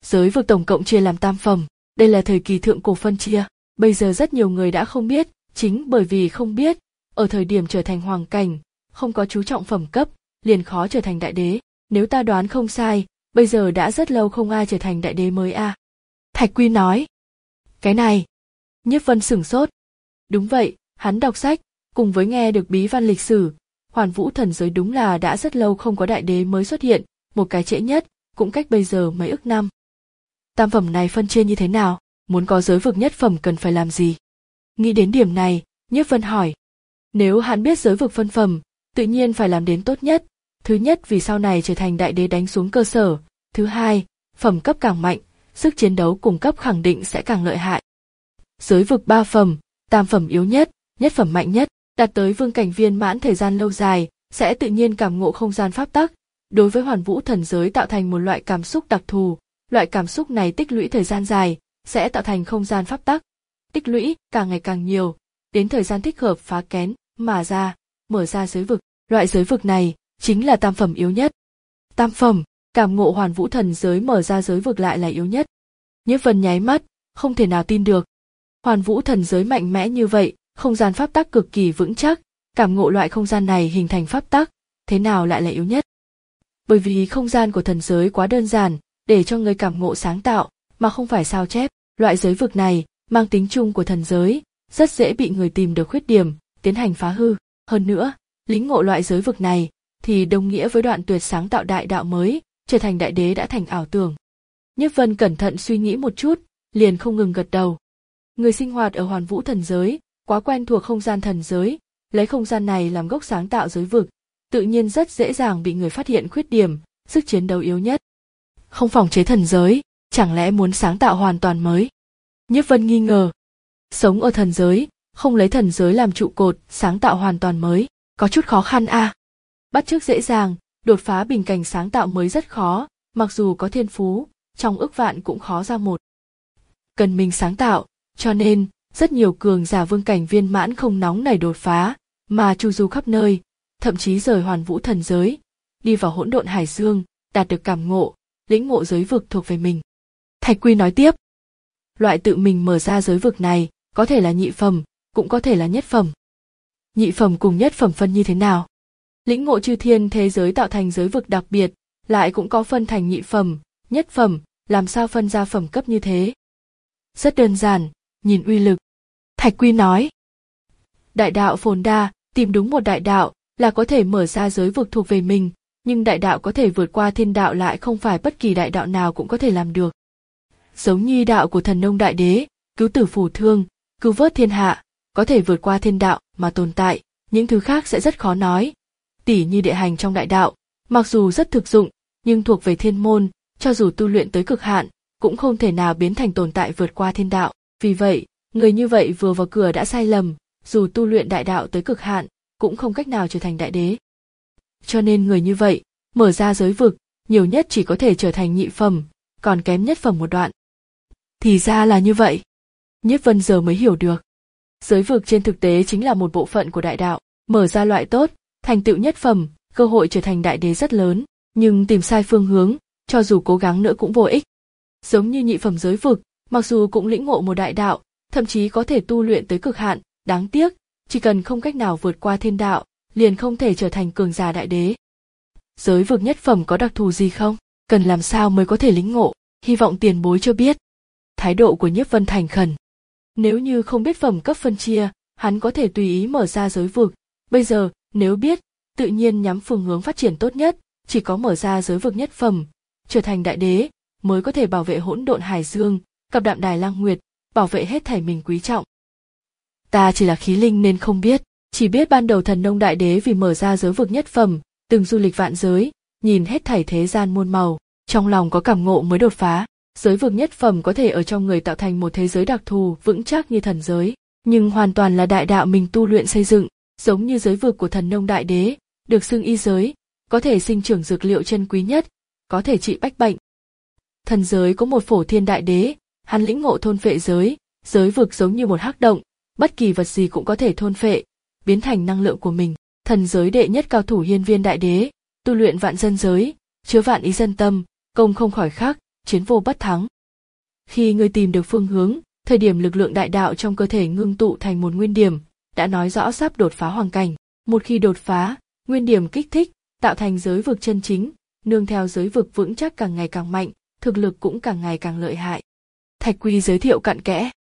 Giới vực tổng cộng chia làm tam phẩm, đây là thời kỳ thượng cổ phân chia. Bây giờ rất nhiều người đã không biết, chính bởi vì không biết, ở thời điểm trở thành hoàng cảnh, không có chú trọng phẩm cấp, liền khó trở thành đại đế. Nếu ta đoán không sai, bây giờ đã rất lâu không ai trở thành đại đế mới a. À. Thạch Quy nói. Cái này. Nhiếp Vân sửng sốt. Đúng vậy, hắn đọc sách, cùng với nghe được bí văn lịch sử, Hoàn Vũ thần giới đúng là đã rất lâu không có đại đế mới xuất hiện, một cái trễ nhất, cũng cách bây giờ mấy ức năm. Tam phẩm này phân chia như thế nào, muốn có giới vực nhất phẩm cần phải làm gì? Nghĩ đến điểm này, Nhiếp Vân hỏi. Nếu hắn biết giới vực phân phẩm, tự nhiên phải làm đến tốt nhất. Thứ nhất vì sau này trở thành đại đế đánh xuống cơ sở. Thứ hai, phẩm cấp càng mạnh, sức chiến đấu cùng cấp khẳng định sẽ càng lợi hại. Giới vực ba phẩm, tam phẩm yếu nhất, nhất phẩm mạnh nhất, đạt tới vương cảnh viên mãn thời gian lâu dài, sẽ tự nhiên cảm ngộ không gian pháp tắc. Đối với Hoàn Vũ thần giới tạo thành một loại cảm xúc đặc thù, loại cảm xúc này tích lũy thời gian dài, sẽ tạo thành không gian pháp tắc. Tích lũy càng ngày càng nhiều, đến thời gian thích hợp phá kén, mà ra, mở ra giới vực. Loại giới vực này chính là tam phẩm yếu nhất. Tam phẩm, cảm ngộ Hoàn Vũ thần giới mở ra giới vực lại là yếu nhất. Nhiếp Vân nháy mắt, không thể nào tin được. Hoàn Vũ thần giới mạnh mẽ như vậy, không gian pháp tắc cực kỳ vững chắc, cảm ngộ loại không gian này hình thành pháp tắc, thế nào lại là yếu nhất? Bởi vì không gian của thần giới quá đơn giản, để cho người cảm ngộ sáng tạo, mà không phải sao chép. Loại giới vực này mang tính chung của thần giới, rất dễ bị người tìm được khuyết điểm, tiến hành phá hư. Hơn nữa, lĩnh ngộ loại giới vực này thì đồng nghĩa với đoạn tuyệt sáng tạo đại đạo mới, trở thành đại đế đã thành ảo tưởng. Nhiếp Vân cẩn thận suy nghĩ một chút, liền không ngừng gật đầu. Người sinh hoạt ở Hoàn Vũ thần giới, quá quen thuộc không gian thần giới, lấy không gian này làm gốc sáng tạo giới vực, tự nhiên rất dễ dàng bị người phát hiện khuyết điểm, sức chiến đấu yếu nhất. Không phòng chế thần giới, chẳng lẽ muốn sáng tạo hoàn toàn mới? Nhiếp Vân nghi ngờ. Sống ở thần giới, không lấy thần giới làm trụ cột, sáng tạo hoàn toàn mới, có chút khó khăn a. À. Bắt chước dễ dàng, đột phá bình cảnh sáng tạo mới rất khó, mặc dù có thiên phú, trong ức vạn cũng khó ra một. Cần mình sáng tạo, cho nên, rất nhiều cường giả vương cảnh viên mãn không nóng nảy đột phá, mà chu du khắp nơi, thậm chí rời Hoàn Vũ thần giới, đi vào hỗn độn hải dương, đạt được cảm ngộ, lĩnh ngộ giới vực thuộc về mình. Thạch Quy nói tiếp, loại tự mình mở ra giới vực này, có thể là nhị phẩm, cũng có thể là nhất phẩm. Nhị phẩm cùng nhất phẩm phân như thế nào? Lĩnh ngộ chư thiên thế giới tạo thành giới vực đặc biệt, lại cũng có phân thành nhị phẩm, nhất phẩm, làm sao phân ra phẩm cấp như thế? Rất đơn giản, nhìn uy lực. Thạch Quy nói, đại đạo phồn đa, tìm đúng một đại đạo là có thể mở ra giới vực thuộc về mình, nhưng đại đạo có thể vượt qua thiên đạo lại không phải bất kỳ đại đạo nào cũng có thể làm được. Giống như đạo của thần nông đại đế, cứu tử phù thương, cứu vớt thiên hạ, có thể vượt qua thiên đạo mà tồn tại, những thứ khác sẽ rất khó nói. Tỉ như địa hành trong đại đạo, mặc dù rất thực dụng, nhưng thuộc về thiên môn, cho dù tu luyện tới cực hạn, cũng không thể nào biến thành tồn tại vượt qua thiên đạo. Vì vậy, người như vậy vừa vào cửa đã sai lầm, dù tu luyện đại đạo tới cực hạn, cũng không cách nào trở thành đại đế. Cho nên người như vậy, mở ra giới vực, nhiều nhất chỉ có thể trở thành nhị phẩm, còn kém nhất phẩm một đoạn. Thì ra là như vậy. Nhiếp Vân giờ mới hiểu được. Giới vực trên thực tế chính là một bộ phận của đại đạo, mở ra loại tốt, thành tựu nhất phẩm, cơ hội trở thành đại đế rất lớn, nhưng tìm sai phương hướng, cho dù cố gắng nữa cũng vô ích. Giống như nhị phẩm giới vực, mặc dù cũng lĩnh ngộ một đại đạo, thậm chí có thể tu luyện tới cực hạn, đáng tiếc, chỉ cần không cách nào vượt qua thiên đạo, liền không thể trở thành cường giả đại đế. Giới vực nhất phẩm có đặc thù gì không? Cần làm sao mới có thể lĩnh ngộ? Hy vọng tiền bối cho biết. Thái độ của Nhiếp Vân thành khẩn. Nếu như không biết phẩm cấp phân chia, hắn có thể tùy ý mở ra giới vực. Bây giờ, nếu biết, tự nhiên nhắm phương hướng phát triển tốt nhất, chỉ có mở ra giới vực nhất phẩm, trở thành đại đế, mới có thể bảo vệ hỗn độn hải dương, cặp đạm đài lang nguyệt, bảo vệ hết thảy mình quý trọng. Ta chỉ là khí linh nên không biết, chỉ biết ban đầu thần nông đại đế vì mở ra giới vực nhất phẩm, từng du lịch vạn giới, nhìn hết thảy thế gian muôn màu, trong lòng có cảm ngộ mới đột phá. Giới vực nhất phẩm có thể ở trong người tạo thành một thế giới đặc thù vững chắc như thần giới, nhưng hoàn toàn là đại đạo mình tu luyện xây dựng, giống như giới vực của thần nông đại đế, được xưng y giới, có thể sinh trưởng dược liệu chân quý nhất, có thể trị bách bệnh. Thần giới có một phổ thiên đại đế, hắn lĩnh ngộ thôn phệ giới, giới vực giống như một hắc động, bất kỳ vật gì cũng có thể thôn phệ, biến thành năng lượng của mình. Thần giới đệ nhất cao thủ hiên viên đại đế, tu luyện vạn dân giới, chứa vạn ý dân tâm, công không khỏi khắc, chiến vô bất thắng. Khi ngươi tìm được phương hướng, thời điểm lực lượng đại đạo trong cơ thể ngưng tụ thành một nguyên điểm, đã nói rõ sắp đột phá hoàng cảnh. Một khi đột phá, nguyên điểm kích thích, tạo thành giới vực chân chính, nương theo giới vực vững chắc càng ngày càng mạnh, thực lực cũng càng ngày càng lợi hại. Thạch Quy giới thiệu cặn kẽ.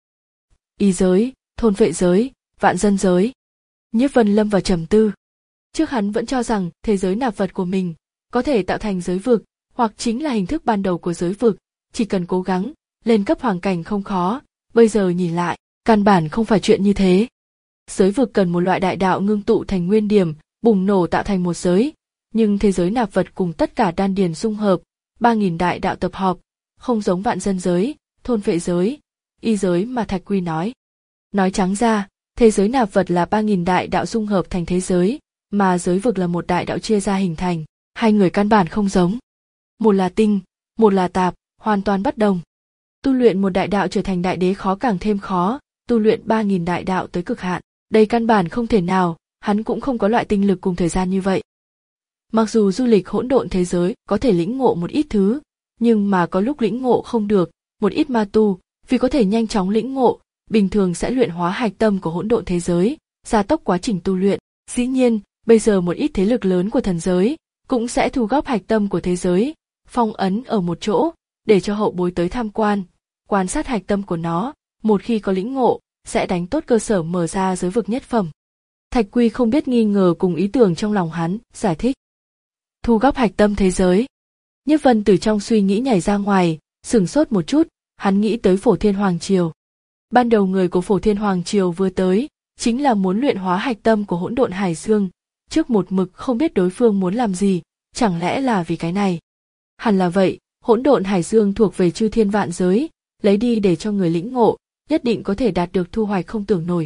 Y giới, thôn vệ giới, vạn dân giới. Nhiếp Vân lâm vào trầm tư. Trước hắn vẫn cho rằng thế giới nạp vật của mình có thể tạo thành giới vực, hoặc chính là hình thức ban đầu của giới vực, chỉ cần cố gắng, lên cấp hoàng cảnh không khó, bây giờ nhìn lại, căn bản không phải chuyện như thế. Giới vực cần một loại đại đạo ngưng tụ thành nguyên điểm, bùng nổ tạo thành một giới, nhưng thế giới nạp vật cùng tất cả đan điền dung hợp, ba nghìn đại đạo tập hợp, không giống vạn dân giới, thôn vệ giới, y giới mà Thạch Quy nói. Nói trắng ra, thế giới nạp vật là ba nghìn đại đạo dung hợp thành thế giới, mà giới vực là một đại đạo chia ra hình thành, hai người căn bản không giống. Một là tinh, một là tạp, hoàn toàn bất đồng. Tu luyện một đại đạo trở thành đại đế khó càng thêm khó, tu luyện ba nghìn đại đạo tới cực hạn, đây căn bản không thể nào, hắn cũng không có loại tinh lực cùng thời gian như vậy. Mặc dù du lịch hỗn độn thế giới có thể lĩnh ngộ một ít thứ, nhưng mà có lúc lĩnh ngộ không được, một ít ma tu, vì có thể nhanh chóng lĩnh ngộ, bình thường sẽ luyện hóa hạch tâm của hỗn độn thế giới, gia tốc quá trình tu luyện. Dĩ nhiên, bây giờ một ít thế lực lớn của thần giới cũng sẽ thu góp hạch tâm của thế giới, phong ấn ở một chỗ, để cho hậu bối tới tham quan, quan sát hạch tâm của nó, một khi có lĩnh ngộ, sẽ đánh tốt cơ sở mở ra giới vực nhất phẩm. Thạch Quy không biết nghi ngờ cùng ý tưởng trong lòng hắn, giải thích. Thu góp hạch tâm thế giới. Nhiếp Vân từ trong suy nghĩ nhảy ra ngoài, sửng sốt một chút, hắn nghĩ tới Phổ Thiên Hoàng Triều. Ban đầu người của Phổ Thiên Hoàng Triều vừa tới, chính là muốn luyện hóa hạch tâm của hỗn độn hải dương, trước một mực không biết đối phương muốn làm gì, chẳng lẽ là vì cái này. Hẳn là vậy, hỗn độn hải dương thuộc về chư thiên vạn giới, lấy đi để cho người lĩnh ngộ, nhất định có thể đạt được thu hoạch không tưởng nổi.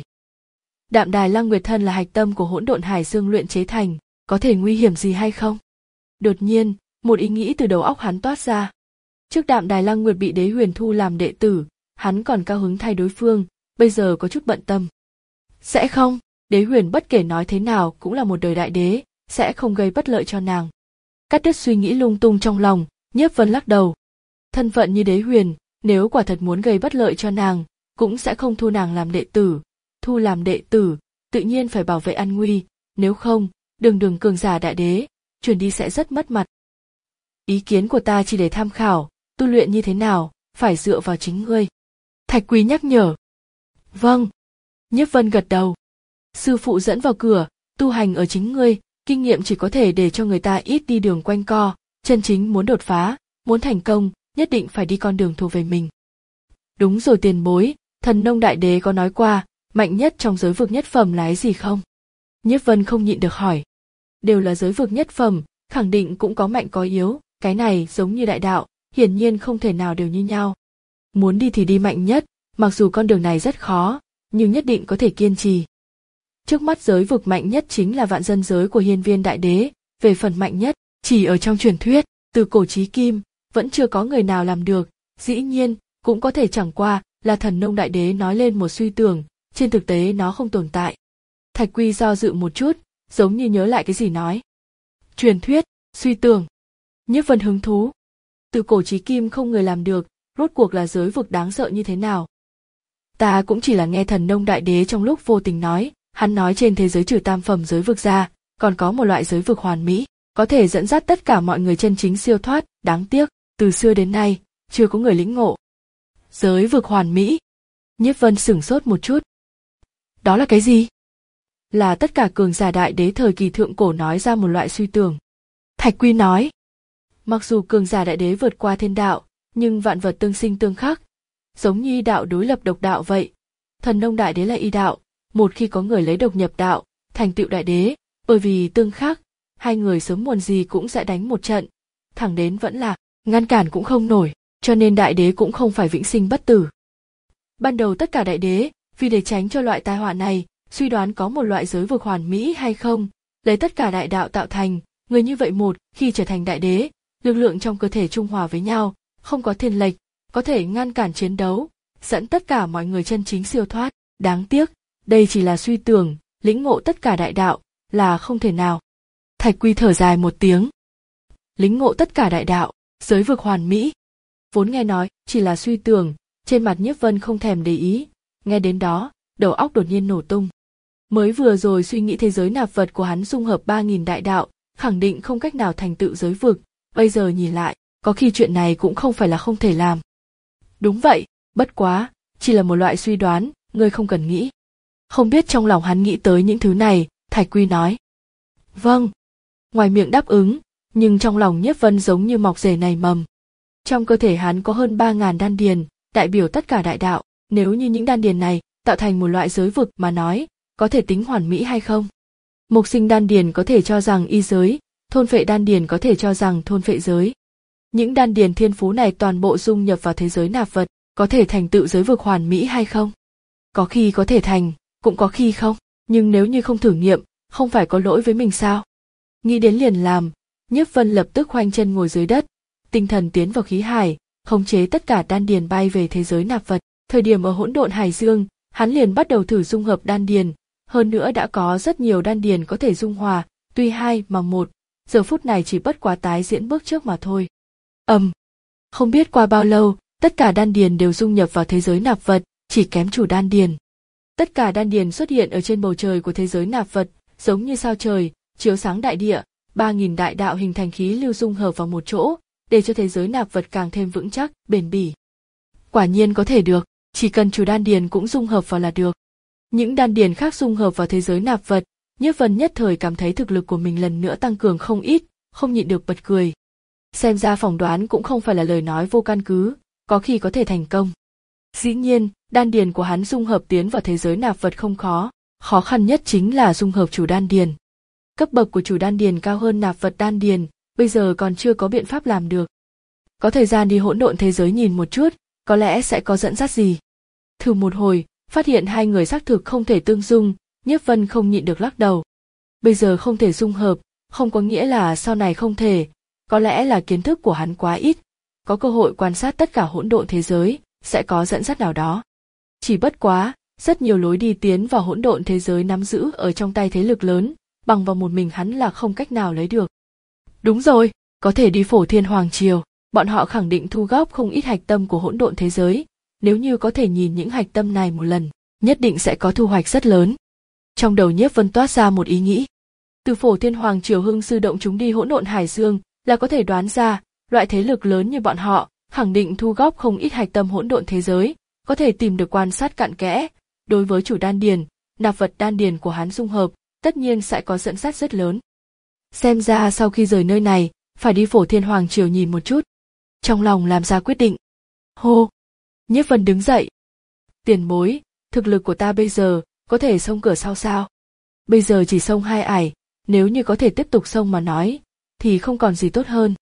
Đạm Đài Lăng Nguyệt thân là hạch tâm của hỗn độn hải dương luyện chế thành, có thể nguy hiểm gì hay không? Đột nhiên, một ý nghĩ từ đầu óc hắn toát ra. Trước Đạm Đài Lăng Nguyệt bị Đế Huyền thu làm đệ tử, hắn còn cao hứng thay đối phương, bây giờ có chút bận tâm. Sẽ không, Đế Huyền bất kể nói thế nào cũng là một đời đại đế, sẽ không gây bất lợi cho nàng. Cắt đứt suy nghĩ lung tung trong lòng, Nhiếp Vân lắc đầu. Thân phận như Đế Huyền, nếu quả thật muốn gây bất lợi cho nàng, cũng sẽ không thu nàng làm đệ tử. Thu làm đệ tử, tự nhiên phải bảo vệ an nguy, nếu không, đường đường cường giả đại đế, truyền đi sẽ rất mất mặt. Ý kiến của ta chỉ để tham khảo, tu luyện như thế nào, phải dựa vào chính ngươi. Thạch Quy nhắc nhở. Vâng. Nhiếp Vân gật đầu. Sư phụ dẫn vào cửa, tu hành ở chính ngươi, kinh nghiệm chỉ có thể để cho người ta ít đi đường quanh co, chân chính muốn đột phá, muốn thành công, nhất định phải đi con đường thuộc về mình. Đúng rồi tiền bối, Thần Nông Đại Đế có nói qua, mạnh nhất trong giới vực nhất phẩm là cái gì không? Nhiếp Vân không nhịn được hỏi. Đều là giới vực nhất phẩm, khẳng định cũng có mạnh có yếu, cái này giống như đại đạo, hiển nhiên không thể nào đều như nhau. Muốn đi thì đi mạnh nhất, mặc dù con đường này rất khó, nhưng nhất định có thể kiên trì. Trước mắt giới vực mạnh nhất chính là vạn dân giới của Hiên Viên Đại Đế, về phần mạnh nhất, chỉ ở trong truyền thuyết, từ cổ chí kim, vẫn chưa có người nào làm được, dĩ nhiên, cũng có thể chẳng qua là Thần Nông Đại Đế nói lên một suy tưởng, trên thực tế nó không tồn tại. Thạch Quy do dự một chút, giống như nhớ lại cái gì nói. Truyền thuyết, suy tưởng. Nhiếp Vân hứng thú. Từ cổ chí kim không người làm được, rốt cuộc là giới vực đáng sợ như thế nào? Ta cũng chỉ là nghe Thần Nông Đại Đế trong lúc vô tình nói, hắn nói trên thế giới trừ tam phẩm giới vực ra, còn có một loại giới vực hoàn mỹ, có thể dẫn dắt tất cả mọi người chân chính siêu thoát, đáng tiếc, từ xưa đến nay, chưa có người lĩnh ngộ. Giới vực hoàn mỹ. Nhiếp Vân sửng sốt một chút. Đó là cái gì? Là tất cả cường giả đại đế thời kỳ thượng cổ nói ra một loại suy tưởng. Thạch Quy nói, mặc dù cường giả đại đế vượt qua thiên đạo, nhưng vạn vật tương sinh tương khắc, giống như y đạo đối lập độc đạo vậy. Thần Nông Đại Đế là y đạo, một khi có người lấy độc nhập đạo, thành tựu đại đế, bởi vì tương khắc, hai người sớm muộn gì cũng sẽ đánh một trận, thẳng đến vẫn lạc, ngăn cản cũng không nổi, cho nên đại đế cũng không phải vĩnh sinh bất tử. Ban đầu tất cả đại đế, vì để tránh cho loại tai họa này, suy đoán có một loại giới vực hoàn mỹ hay không, lấy tất cả đại đạo tạo thành, người như vậy một khi trở thành đại đế, lực lượng trong cơ thể trung hòa với nhau, không có thiên lệch, có thể ngăn cản chiến đấu, dẫn tất cả mọi người chân chính siêu thoát. Đáng tiếc, đây chỉ là suy tưởng, lĩnh ngộ tất cả đại đạo, là không thể nào. Thạch Quy thở dài một tiếng. Lĩnh ngộ tất cả đại đạo, giới vực hoàn mỹ. Vốn nghe nói chỉ là suy tưởng, trên mặt Nhiếp Vân không thèm để ý, nghe đến đó, đầu óc đột nhiên nổ tung. Mới vừa rồi suy nghĩ thế giới nạp vật của hắn dung hợp ba nghìn đại đạo, khẳng định không cách nào thành tựu giới vực, bây giờ nhìn lại, có khi chuyện này cũng không phải là không thể làm. Đúng vậy, bất quá, chỉ là một loại suy đoán, ngươi không cần nghĩ. Không biết trong lòng hắn nghĩ tới những thứ này, Thạch Quy nói. Vâng. Ngoài miệng đáp ứng, nhưng trong lòng Nhiếp Vân giống như mọc rể nảy mầm. Trong cơ thể hắn có hơn ba ngàn đan điền, đại biểu tất cả đại đạo, nếu như những đan điền này tạo thành một loại giới vực mà nói, có thể tính hoàn mỹ hay không? Mục sinh đan điền có thể cho rằng y giới, thôn phệ đan điền có thể cho rằng thôn phệ giới. Những đan điền thiên phú này toàn bộ dung nhập vào thế giới nạp vật, có thể thành tựu giới vực hoàn mỹ hay không? Có khi có thể thành, cũng có khi không, nhưng nếu như không thử nghiệm, không phải có lỗi với mình sao? Nghĩ đến liền làm, Nhiếp Vân lập tức khoanh chân ngồi dưới đất, tinh thần tiến vào khí hải, khống chế tất cả đan điền bay về thế giới nạp vật. Thời điểm ở hỗn độn hải dương, hắn liền bắt đầu thử dung hợp đan điền, hơn nữa đã có rất nhiều đan điền có thể dung hòa, tuy hai mà một, giờ phút này chỉ bất quá tái diễn bước trước mà thôi. Ầm, um, không biết qua bao lâu, tất cả đan điền đều dung nhập vào thế giới nạp vật, chỉ kém chủ đan điền. Tất cả đan điền xuất hiện ở trên bầu trời của thế giới nạp vật, giống như sao trời, chiếu sáng đại địa, ba nghìn đại đạo hình thành khí lưu dung hợp vào một chỗ, để cho thế giới nạp vật càng thêm vững chắc, bền bỉ. Quả nhiên có thể được, chỉ cần chủ đan điền cũng dung hợp vào là được. Những đan điền khác dung hợp vào thế giới nạp vật, Nhiếp Vân nhất thời cảm thấy thực lực của mình lần nữa tăng cường không ít, không nhịn được bật cười. Xem ra phỏng đoán cũng không phải là lời nói vô căn cứ, có khi có thể thành công. Dĩ nhiên, đan điền của hắn dung hợp tiến vào thế giới nạp vật không khó, khó khăn nhất chính là dung hợp chủ đan điền. Cấp bậc của chủ đan điền cao hơn nạp vật đan điền, bây giờ còn chưa có biện pháp làm được. Có thời gian đi hỗn độn thế giới nhìn một chút, có lẽ sẽ có dẫn dắt gì. Thử một hồi, phát hiện hai người xác thực không thể tương dung, Nhiếp Vân không nhịn được lắc đầu. Bây giờ không thể dung hợp, không có nghĩa là sau này không thể, có lẽ là kiến thức của hắn quá ít, có cơ hội quan sát tất cả hỗn độn thế giới, sẽ có dẫn dắt nào đó. Chỉ bất quá, rất nhiều lối đi tiến vào hỗn độn thế giới nắm giữ ở trong tay thế lực lớn, bằng vào một mình hắn là không cách nào lấy được. Đúng rồi, có thể đi Phổ Thiên Hoàng Triều, bọn họ khẳng định thu góp không ít hạch tâm của hỗn độn thế giới, nếu như có thể nhìn những hạch tâm này một lần, nhất định sẽ có thu hoạch rất lớn. Trong đầu Nhiếp Vân toát ra một ý nghĩ. Từ Phổ Thiên Hoàng Triều hưng sư động chúng đi hỗn độn hải dương, là có thể đoán ra, loại thế lực lớn như bọn họ, khẳng định thu góp không ít hạch tâm hỗn độn thế giới, có thể tìm được quan sát cặn kẽ. Đối với chủ đan điền, nạp vật đan điền của hắn dung hợp, tất nhiên sẽ có dẫn dắt rất lớn. Xem ra sau khi rời nơi này, phải đi Phổ Thiên Hoàng Triều nhìn một chút. Trong lòng làm ra quyết định. Hô! Nhiếp Vân đứng dậy. Tiền bối, thực lực của ta bây giờ, có thể xông cửa sau sao? Bây giờ chỉ xông hai ải, nếu như có thể tiếp tục xông mà nói, thì không còn gì tốt hơn.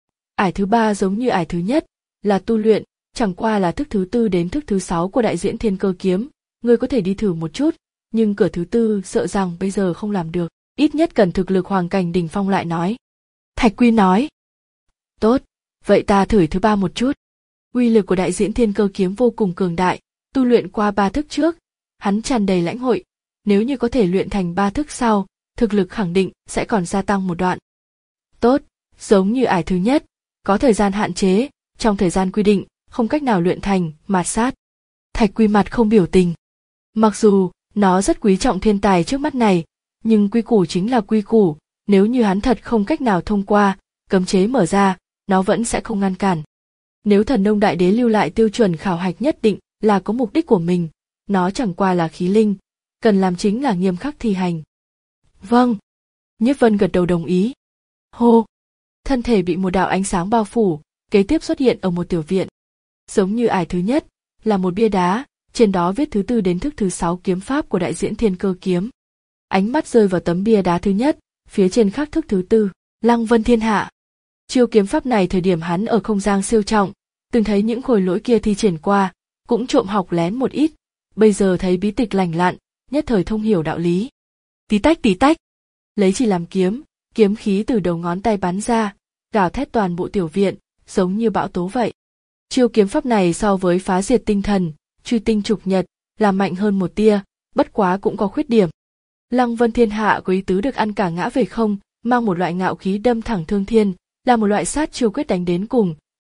Ải thứ ba giống như ải thứ nhất, là tu luyện, chẳng qua là thức thứ tư đến thức thứ sáu của đại diễn thiên cơ kiếm, ngươi có thể đi thử một chút, nhưng cửa thứ tư sợ rằng bây giờ không làm được, ít nhất cần thực lực hoàng cảnh đỉnh phong lại nói. Thạch Quy nói. Tốt, vậy ta thử thứ ba một chút. Uy lực của đại diễn thiên cơ kiếm vô cùng cường đại, tu luyện qua ba thức trước, hắn tràn đầy lãnh hội, nếu như có thể luyện thành ba thức sau, thực lực khẳng định sẽ còn gia tăng một đoạn. Tốt, giống như ải thứ nhất, có thời gian hạn chế, trong thời gian quy định, không cách nào luyện thành, mạt sát. Thạch Quy mặt không biểu tình. Mặc dù, nó rất quý trọng thiên tài trước mắt này, nhưng quy củ chính là quy củ, nếu như hắn thật không cách nào thông qua, cấm chế mở ra, nó vẫn sẽ không ngăn cản. Nếu Thần Nông Đại Đế lưu lại tiêu chuẩn khảo hạch nhất định là có mục đích của mình, nó chẳng qua là khí linh, cần làm chính là nghiêm khắc thi hành. Vâng. Nhiếp Vân gật đầu đồng ý. Hô. Thân thể bị một đạo ánh sáng bao phủ, kế tiếp xuất hiện ở một tiểu viện. Giống như ải thứ nhất, là một bia đá, trên đó viết thứ tư đến thức thứ sáu kiếm pháp của đại diễn thiên cơ kiếm. Ánh mắt rơi vào tấm bia đá thứ nhất, phía trên khắc thức thứ tư, Lăng Vân Thiên Hạ. Chiêu kiếm pháp này thời điểm hắn ở không gian siêu trọng, từng thấy những khối lỗi kia thi triển qua, cũng trộm học lén một ít, bây giờ thấy bí tịch lành lặn, nhất thời thông hiểu đạo lý. Tí tách tí tách, lấy chỉ làm kiếm, kiếm khí từ đầu ngón tay bắn ra, gào thét toàn bộ tiểu viện, giống như bão tố vậy. Chiêu kiếm pháp này so với phá diệt tinh thần, truy tinh trục nhật, là mạnh hơn một tia, bất quá cũng có khuyết điểm. Lăng Vân Thiên Hạ có ý tứ được ăn cả ngã về không, mang một loại ngạo khí đâm thẳng thương thiên, là một loại sát chiêu quyết đánh đến cùng,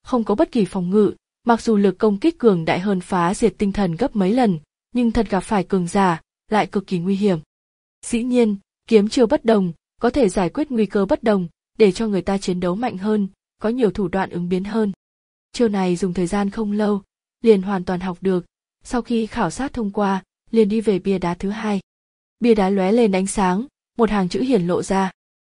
không có bất kỳ phòng ngự, mặc dù lực công kích cường đại hơn phá diệt tinh thần gấp mấy lần, nhưng thật gặp phải cường giả, lại cực kỳ nguy hiểm. Dĩ nhiên, kiếm chiêu bất đồng, có thể giải quyết nguy cơ bất đồng, để cho người ta chiến đấu mạnh hơn, có nhiều thủ đoạn ứng biến hơn. Chiêu này dùng thời gian không lâu, liền hoàn toàn học được, sau khi khảo sát thông qua, liền đi về bia đá thứ hai. Bia đá lóe lên ánh sáng, một hàng chữ hiển lộ ra.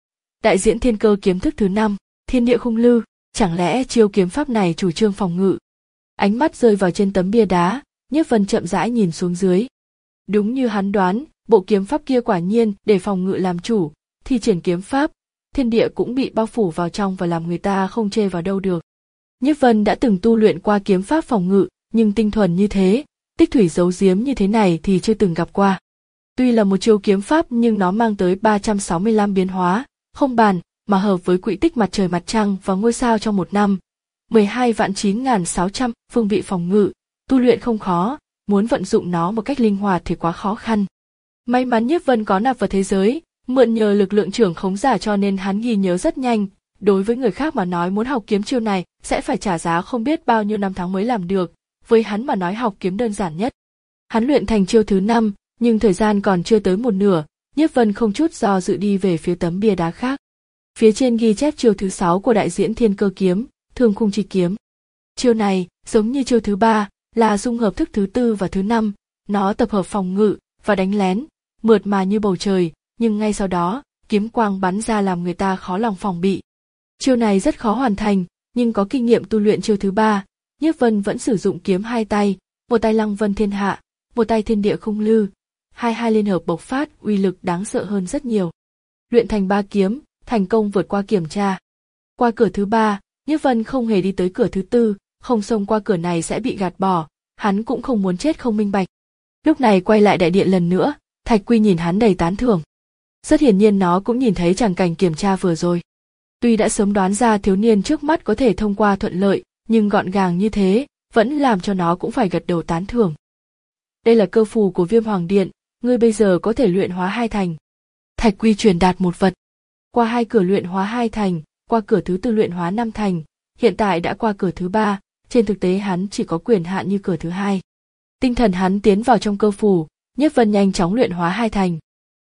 Đại diễn thiên cơ kiếm thức thứ năm, thiên địa khung lư, chẳng lẽ chiêu kiếm pháp này chủ trương phòng ngự? Ánh mắt rơi vào trên tấm bia đá, Nhiếp Vân chậm rãi nhìn xuống dưới. Đúng như hắn đoán, bộ kiếm pháp kia quả nhiên để phòng ngự làm chủ, thi triển kiếm pháp, thiên địa cũng bị bao phủ vào trong và làm người ta không chê vào đâu được. Nhiếp Vân đã từng tu luyện qua kiếm pháp phòng ngự, nhưng tinh thuần như thế, tích thủy giấu giếm như thế này thì chưa từng gặp qua. Tuy là một chiêu kiếm pháp nhưng nó mang tới ba trăm sáu mươi lăm biến hóa, không bàn, mà hợp với quỹ tích mặt trời mặt trăng và ngôi sao trong một năm. mười hai vạn chín nghìn sáu trăm phương vị phòng ngự, tu luyện không khó, muốn vận dụng nó một cách linh hoạt thì quá khó khăn. May mắn Nhiếp Vân có nạp vào thế giới, mượn nhờ lực lượng trưởng khống giả cho nên hắn ghi nhớ rất nhanh. Đối với người khác mà nói muốn học kiếm chiêu này sẽ phải trả giá không biết bao nhiêu năm tháng mới làm được, với hắn mà nói học kiếm đơn giản nhất. Hắn luyện thành chiêu thứ năm, nhưng thời gian còn chưa tới một nửa, Nhiếp Vân không chút do dự đi về phía tấm bia đá khác. Phía trên ghi chép chiêu thứ sáu của đại diễn thiên cơ kiếm, thương khung chi kiếm. Chiêu này, giống như chiêu thứ ba, là dung hợp thức thứ tư và thứ năm, nó tập hợp phòng ngự và đánh lén, mượt mà như bầu trời, nhưng ngay sau đó, kiếm quang bắn ra làm người ta khó lòng phòng bị. Chiêu này rất khó hoàn thành, nhưng có kinh nghiệm tu luyện chiêu thứ ba, Nhiếp Vân vẫn sử dụng kiếm hai tay, một tay lăng vân thiên hạ, một tay thiên địa khung lư, hai hai liên hợp bộc phát, uy lực đáng sợ hơn rất nhiều. Luyện thành ba kiếm, thành công vượt qua kiểm tra. Qua cửa thứ ba, Nhiếp Vân không hề đi tới cửa thứ tư, không xông qua cửa này sẽ bị gạt bỏ, hắn cũng không muốn chết không minh bạch. Lúc này quay lại đại điện lần nữa, Thạch Quy nhìn hắn đầy tán thưởng. Rất hiển nhiên nó cũng nhìn thấy tràng cảnh kiểm tra vừa rồi. Tuy đã sớm đoán ra thiếu niên trước mắt có thể thông qua thuận lợi, nhưng gọn gàng như thế, vẫn làm cho nó cũng phải gật đầu tán thưởng. Đây là cơ phù của Viêm Hoàng Điện, ngươi bây giờ có thể luyện hóa hai thành. Thạch Quy truyền đạt một vật. Qua hai cửa luyện hóa hai thành, qua cửa thứ tư luyện hóa năm thành, hiện tại đã qua cửa thứ ba, trên thực tế hắn chỉ có quyền hạn như cửa thứ hai. Tinh thần hắn tiến vào trong cơ phù, Nhiếp Vân nhanh chóng luyện hóa hai thành.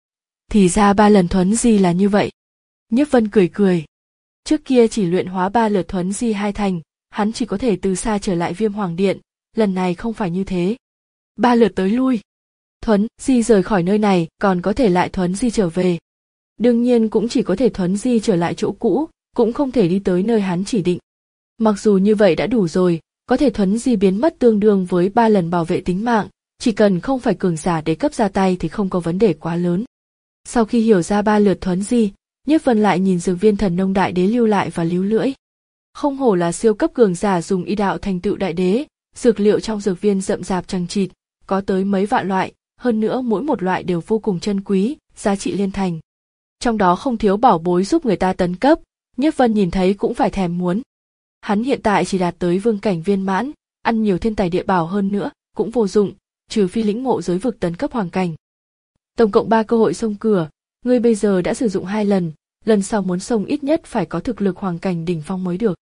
Thì ra ba lần thuấn di là như vậy. Nhiếp Vân cười cười. Trước kia chỉ luyện hóa ba lượt thuấn di hai thành, hắn chỉ có thể từ xa trở lại Viêm Hoàng Điện, lần này không phải như thế. Ba lượt tới lui. Thuấn di rời khỏi nơi này còn có thể lại thuấn di trở về. Đương nhiên cũng chỉ có thể thuấn di trở lại chỗ cũ, cũng không thể đi tới nơi hắn chỉ định. Mặc dù như vậy đã đủ rồi, có thể thuấn di biến mất tương đương với ba lần bảo vệ tính mạng, chỉ cần không phải cường giả đế cấp ra tay thì không có vấn đề quá lớn. Sau khi hiểu ra ba lượt thuấn di, Nhiếp Vân lại nhìn dược viên thần nông đại đế lưu lại và líu lưỡi. Không hổ là siêu cấp cường giả dùng y đạo thành tựu đại đế, dược liệu trong dược viên rậm rạp chằng chịt, có tới mấy vạn loại, hơn nữa mỗi một loại đều vô cùng chân quý, giá trị liên thành. Trong đó không thiếu bảo bối giúp người ta tấn cấp, Nhiếp Vân nhìn thấy cũng phải thèm muốn. Hắn hiện tại chỉ đạt tới vương cảnh viên mãn, ăn nhiều thiên tài địa bảo hơn nữa, cũng vô dụng, trừ phi lĩnh ngộ giới vực tấn cấp hoàng cảnh. Tổng cộng ba cơ hội xông cửa, ngươi bây giờ đã sử dụng hai lần, lần sau muốn xông ít nhất phải có thực lực hoàng cảnh đỉnh phong mới được.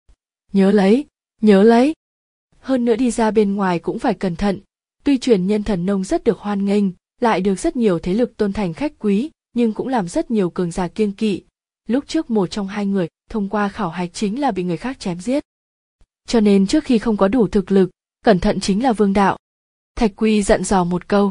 Nhớ lấy, nhớ lấy. Hơn nữa đi ra bên ngoài cũng phải cẩn thận, tuy truyền nhân thần nông rất được hoan nghênh, lại được rất nhiều thế lực tôn thành khách quý, nhưng cũng làm rất nhiều cường giả kiêng kỵ. Lúc trước một trong hai người thông qua khảo hạch chính là bị người khác chém giết. Cho nên trước khi không có đủ thực lực, cẩn thận chính là vương đạo. Thạch Quy dặn dò một câu.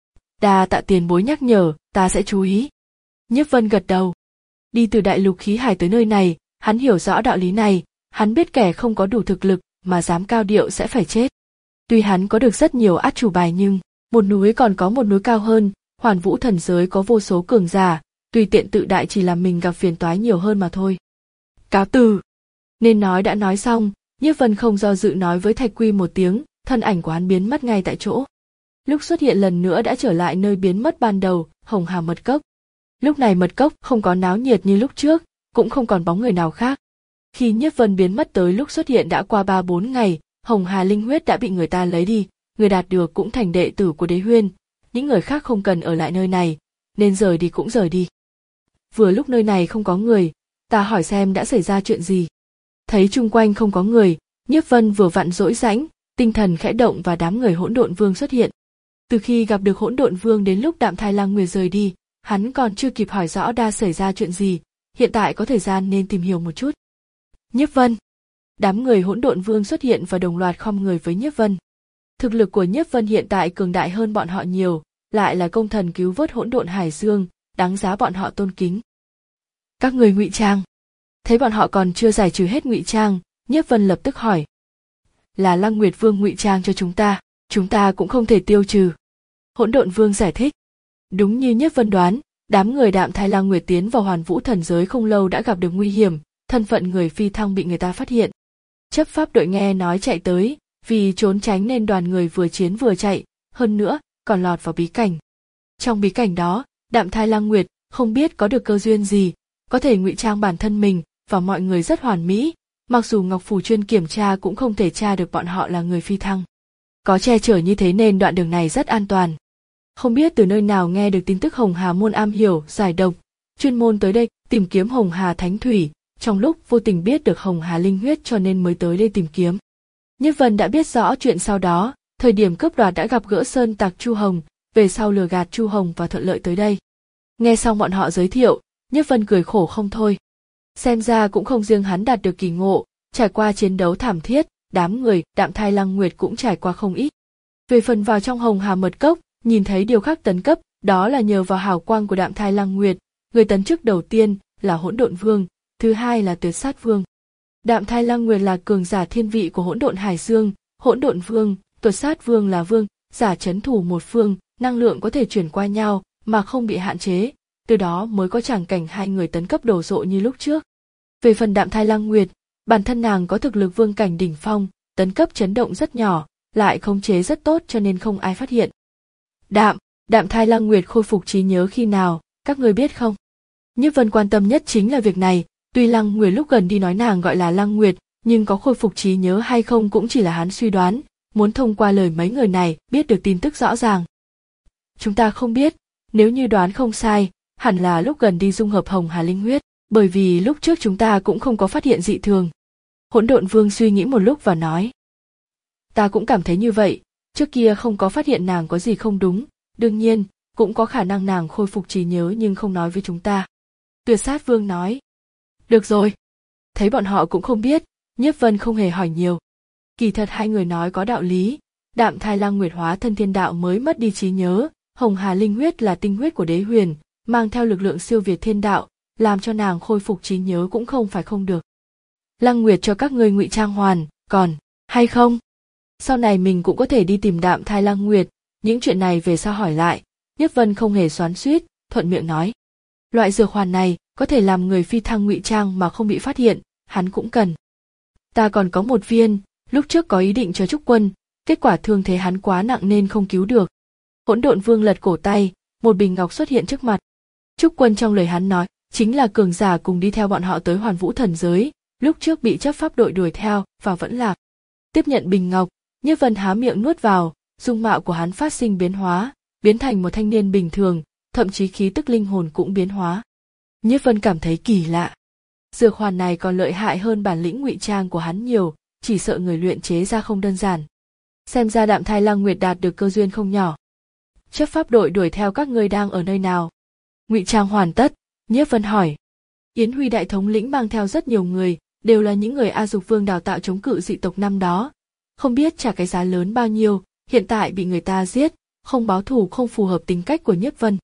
Đa tạ tiền bối nhắc nhở, ta sẽ chú ý. Nhiếp Vân gật đầu. Đi từ đại lục khí hải tới nơi này, hắn hiểu rõ đạo lý này, hắn biết kẻ không có đủ thực lực mà dám cao điệu sẽ phải chết. Tuy hắn có được rất nhiều át chủ bài nhưng, một núi còn có một núi cao hơn, Hoàn Vũ thần giới có vô số cường giả, tùy tiện tự đại chỉ làm mình gặp phiền toái nhiều hơn mà thôi. Cáo từ. Nên nói đã nói xong, Nhiếp Vân không do dự nói với Thạch Quy một tiếng, thân ảnh của hắn biến mất ngay tại chỗ. Lúc xuất hiện lần nữa đã trở lại nơi biến mất ban đầu, Hồng Hà mật cốc. Lúc này mật cốc không có náo nhiệt như lúc trước, cũng không còn bóng người nào khác. Khi Nhiếp Vân biến mất tới lúc xuất hiện đã qua ba bốn ngày, Hồng Hà linh huyết đã bị người ta lấy đi, người đạt được cũng thành đệ tử của Đế Huyên, những người khác không cần ở lại nơi này, nên rời đi cũng rời đi. Vừa lúc nơi này không có người, ta hỏi xem đã xảy ra chuyện gì. Thấy chung quanh không có người, Nhiếp Vân vừa vặn rỗi rãnh, tinh thần khẽ động và đám người Hỗn Độn Vương xuất hiện. Từ khi gặp được Hỗn Độn Vương đến lúc Đạm Thai Lang Nguyệt rời đi, hắn còn chưa kịp hỏi rõ đã xảy ra chuyện gì, hiện tại có thời gian nên tìm hiểu một chút. Nhiếp Vân. Đám người Hỗn Độn Vương xuất hiện và đồng loạt khom người với Nhiếp Vân. Thực lực của Nhiếp Vân hiện tại cường đại hơn bọn họ nhiều, lại là công thần cứu vớt Hỗn Độn Hải Dương, đáng giá bọn họ tôn kính. Các người ngụy trang. Thấy bọn họ còn chưa giải trừ hết ngụy trang, Nhiếp Vân lập tức hỏi. Là Lăng Nguyệt Vương ngụy trang cho chúng ta, chúng ta cũng không thể tiêu trừ. Hỗn Độn Vương giải thích. Đúng như Nhiếp Vân đoán, đám người Đạm Thai Lang Nguyệt tiến vào Hoàn Vũ Thần Giới không lâu đã gặp được nguy hiểm, thân phận người phi thăng bị người ta phát hiện. Chấp pháp đội nghe nói chạy tới, vì trốn tránh nên đoàn người vừa chiến vừa chạy, hơn nữa còn lọt vào bí cảnh. Trong bí cảnh đó, Đạm Thai Lang Nguyệt không biết có được cơ duyên gì, có thể ngụy trang bản thân mình và mọi người rất hoàn mỹ, mặc dù Ngọc Phù chuyên kiểm tra cũng không thể tra được bọn họ là người phi thăng. Có che chở như thế nên đoạn đường này rất an toàn. Không biết từ nơi nào nghe được tin tức Hồng Hà môn am hiểu giải độc, chuyên môn tới đây tìm kiếm Hồng Hà Thánh Thủy, trong lúc vô tình biết được Hồng Hà linh huyết cho nên mới tới đây tìm kiếm. Nhiếp Vân đã biết rõ chuyện sau đó, thời điểm cướp đoạt đã gặp gỡ sơn tặc Chu Hồng, về sau lừa gạt Chu Hồng và thuận lợi tới đây. Nghe xong bọn họ giới thiệu, Nhiếp Vân cười khổ không thôi. Xem ra cũng không riêng hắn đạt được kỳ ngộ, trải qua chiến đấu thảm thiết, đám người Đạm Thai Lang Nguyệt cũng trải qua không ít. Về phần vào trong Hồng Hà mật cốc, nhìn thấy điều khác tấn cấp, đó là nhờ vào hào quang của Đạm Thai Lang Nguyệt, người tấn chức đầu tiên là Hỗn Độn Vương, thứ hai là Tuyệt Sát Vương. Đạm Thai Lang Nguyệt là cường giả thiên vị của Hỗn Độn Hải Dương, Hỗn Độn Vương, Tuyệt Sát Vương là vương giả trấn thủ một phương, năng lượng có thể chuyển qua nhau mà không bị hạn chế, từ đó mới có tràng cảnh hai người tấn cấp đồ sộ như lúc trước. Về phần Đạm Thai Lang Nguyệt, bản thân nàng có thực lực vương cảnh đỉnh phong, tấn cấp chấn động rất nhỏ, lại khống chế rất tốt cho nên không ai phát hiện. Đạm, Đạm Thai Lang Nguyệt khôi phục trí nhớ khi nào, các người biết không? Nhiếp Vân quan tâm nhất chính là việc này, tuy Lăng Nguyệt lúc gần đi nói nàng gọi là Lăng Nguyệt, nhưng có khôi phục trí nhớ hay không cũng chỉ là hắn suy đoán, muốn thông qua lời mấy người này biết được tin tức rõ ràng. Chúng ta không biết, nếu như đoán không sai, hẳn là lúc gần đi dung hợp Hồng Hà linh huyết, bởi vì lúc trước chúng ta cũng không có phát hiện dị thường. Hỗn Độn Vương suy nghĩ một lúc và nói. Ta cũng cảm thấy như vậy, trước kia không có phát hiện nàng có gì không đúng, đương nhiên, cũng có khả năng nàng khôi phục trí nhớ nhưng không nói với chúng ta. Tuyệt Sát Vương nói. Được rồi. Thấy bọn họ cũng không biết, Nhiếp Vân không hề hỏi nhiều. Kỳ thật hai người nói có đạo lý, Đạm Thai Lang Nguyệt hóa thân thiên đạo mới mất đi trí nhớ, Hồng Hà linh huyết là tinh huyết của đế huyền, mang theo lực lượng siêu việt thiên đạo, làm cho nàng khôi phục trí nhớ cũng không phải không được. Lăng Nguyệt cho các ngươi ngụy trang hoàn, còn, hay không? Sau này mình cũng có thể đi tìm Đạm Thai Lang Nguyệt, những chuyện này về sau hỏi lại, Nhiếp Vân không hề xoắn xuýt, thuận miệng nói. Loại dược hoàn này có thể làm người phi thăng ngụy trang mà không bị phát hiện, hắn cũng cần. Ta còn có một viên, lúc trước có ý định cho Trúc Quân, kết quả thương thế hắn quá nặng nên không cứu được. Hỗn Độn Vương lật cổ tay, một bình ngọc xuất hiện trước mặt. Trúc Quân trong lời hắn nói, chính là cường giả cùng đi theo bọn họ tới Hoàn Vũ Thần Giới, lúc trước bị chấp pháp đội đuổi theo và vẫn lạc. Tiếp nhận bình ngọc, Nhiếp Vân há miệng nuốt vào, dung mạo của hắn phát sinh biến hóa, biến thành một thanh niên bình thường, thậm chí khí tức linh hồn cũng biến hóa. Nhiếp Vân cảm thấy kỳ lạ. Dược hoàn này còn lợi hại hơn bản lĩnh ngụy trang của hắn nhiều, chỉ sợ người luyện chế ra không đơn giản. Xem ra Đạm Thai Lang Nguyệt đạt được cơ duyên không nhỏ. Chấp pháp đội đuổi theo các ngươi đang ở nơi nào? Ngụy trang hoàn tất, Nhiếp Vân hỏi. Yến Huy đại thống lĩnh mang theo rất nhiều người, đều là những người A Dục Vương đào tạo chống cự dị tộc năm đó. Không biết trả cái giá lớn bao nhiêu, hiện tại bị người ta giết, không báo thù không phù hợp tính cách của Nhiếp Vân.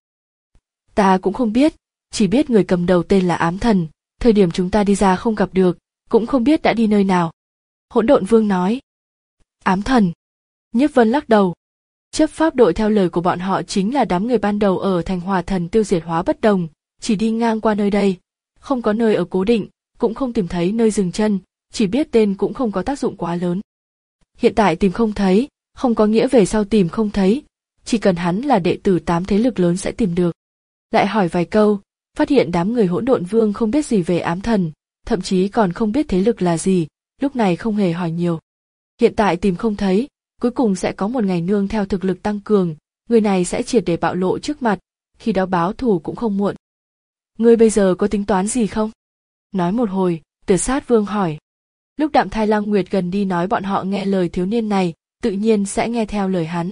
Ta cũng không biết, chỉ biết người cầm đầu tên là Ám Thần, thời điểm chúng ta đi ra không gặp được, cũng không biết đã đi nơi nào. Hỗn Độn Vương nói. Ám Thần. Nhiếp Vân lắc đầu. Chấp pháp đội theo lời của bọn họ chính là đám người ban đầu ở thành Hòa Thần tiêu diệt Hóa Bất Đồng, chỉ đi ngang qua nơi đây, không có nơi ở cố định, cũng không tìm thấy nơi dừng chân, chỉ biết tên cũng không có tác dụng quá lớn. Hiện tại tìm không thấy, không có nghĩa về sau tìm không thấy, chỉ cần hắn là đệ tử tám thế lực lớn sẽ tìm được. Lại hỏi vài câu, phát hiện đám người Hỗn Độn Vương không biết gì về Ám Thần, thậm chí còn không biết thế lực là gì, lúc này không hề hỏi nhiều. Hiện tại tìm không thấy, cuối cùng sẽ có một ngày nương theo thực lực tăng cường, người này sẽ triệt để bạo lộ trước mặt, khi đó báo thù cũng không muộn. Ngươi bây giờ có tính toán gì không? Nói một hồi, Tuyệt Sát Vương hỏi. Lúc Đạm Thai Lăng Nguyệt gần đi nói bọn họ nghe lời thiếu niên này, tự nhiên sẽ nghe theo lời hắn.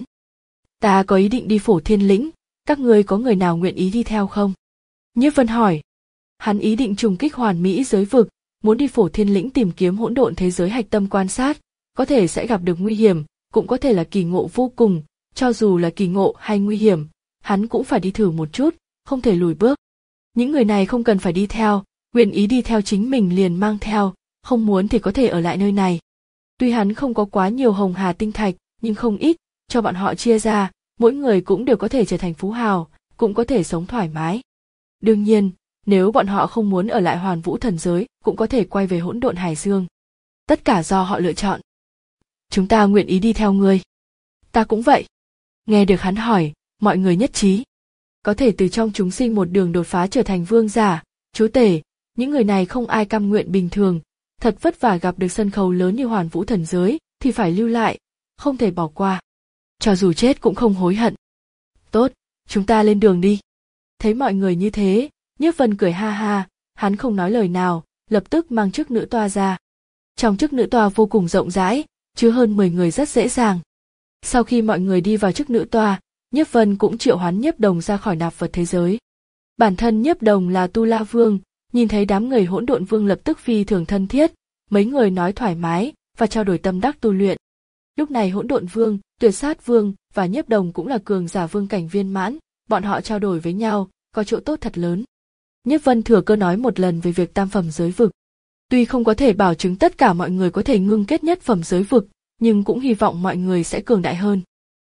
Ta có ý định đi Phổ Thiên Lĩnh, các ngươi có người nào nguyện ý đi theo không? Nhiếp Vân hỏi. Hắn ý định trùng kích hoàn mỹ giới vực, muốn đi Phổ Thiên Lĩnh tìm kiếm hỗn độn thế giới hạch tâm quan sát, có thể sẽ gặp được nguy hiểm, cũng có thể là kỳ ngộ vô cùng, cho dù là kỳ ngộ hay nguy hiểm, hắn cũng phải đi thử một chút, không thể lùi bước. Những người này không cần phải đi theo, nguyện ý đi theo chính mình liền mang theo, không muốn thì có thể ở lại nơi này. Tuy hắn không có quá nhiều hồng hà tinh thạch, nhưng không ít, cho bọn họ chia ra, mỗi người cũng đều có thể trở thành phú hào, cũng có thể sống thoải mái. Đương nhiên, nếu bọn họ không muốn ở lại Hoàn Vũ thần giới, cũng có thể quay về hỗn độn hải dương. Tất cả do họ lựa chọn. Chúng ta nguyện ý đi theo ngươi. Ta cũng vậy. Nghe được hắn hỏi, mọi người nhất trí. Có thể từ trong chúng sinh một đường đột phá trở thành vương giả, chúa tể, những người này không ai cam nguyện bình thường, thật vất vả gặp được sân khấu lớn như Hoàn Vũ thần giới, thì phải lưu lại, không thể bỏ qua. Cho dù chết cũng không hối hận. Tốt, chúng ta lên đường đi. Thấy mọi người như thế, Nhiếp Vân cười ha ha, hắn không nói lời nào, lập tức mang chức nữ toa ra. Trong chức nữ toa vô cùng rộng rãi, chứa hơn mười người rất dễ dàng. Sau khi mọi người đi vào chức nữ toa, Nhiếp Vân cũng triệu hoán Nhiếp Đồng ra khỏi nạp vật thế giới. Bản thân Nhiếp Đồng là Tu La Vương, nhìn thấy đám người Hỗn Độn Vương lập tức phi thường thân thiết, mấy người nói thoải mái và trao đổi tâm đắc tu luyện. Lúc này Hỗn Độn Vương, Tuyệt Sát Vương và Nhiếp Đồng cũng là cường giả vương cảnh viên mãn, bọn họ trao đổi với nhau, có chỗ tốt thật lớn. Nhiếp Vân thừa cơ nói một lần về việc tam phẩm giới vực. Tuy không có thể bảo chứng tất cả mọi người có thể ngưng kết nhất phẩm giới vực, nhưng cũng hy vọng mọi người sẽ cường đại hơn.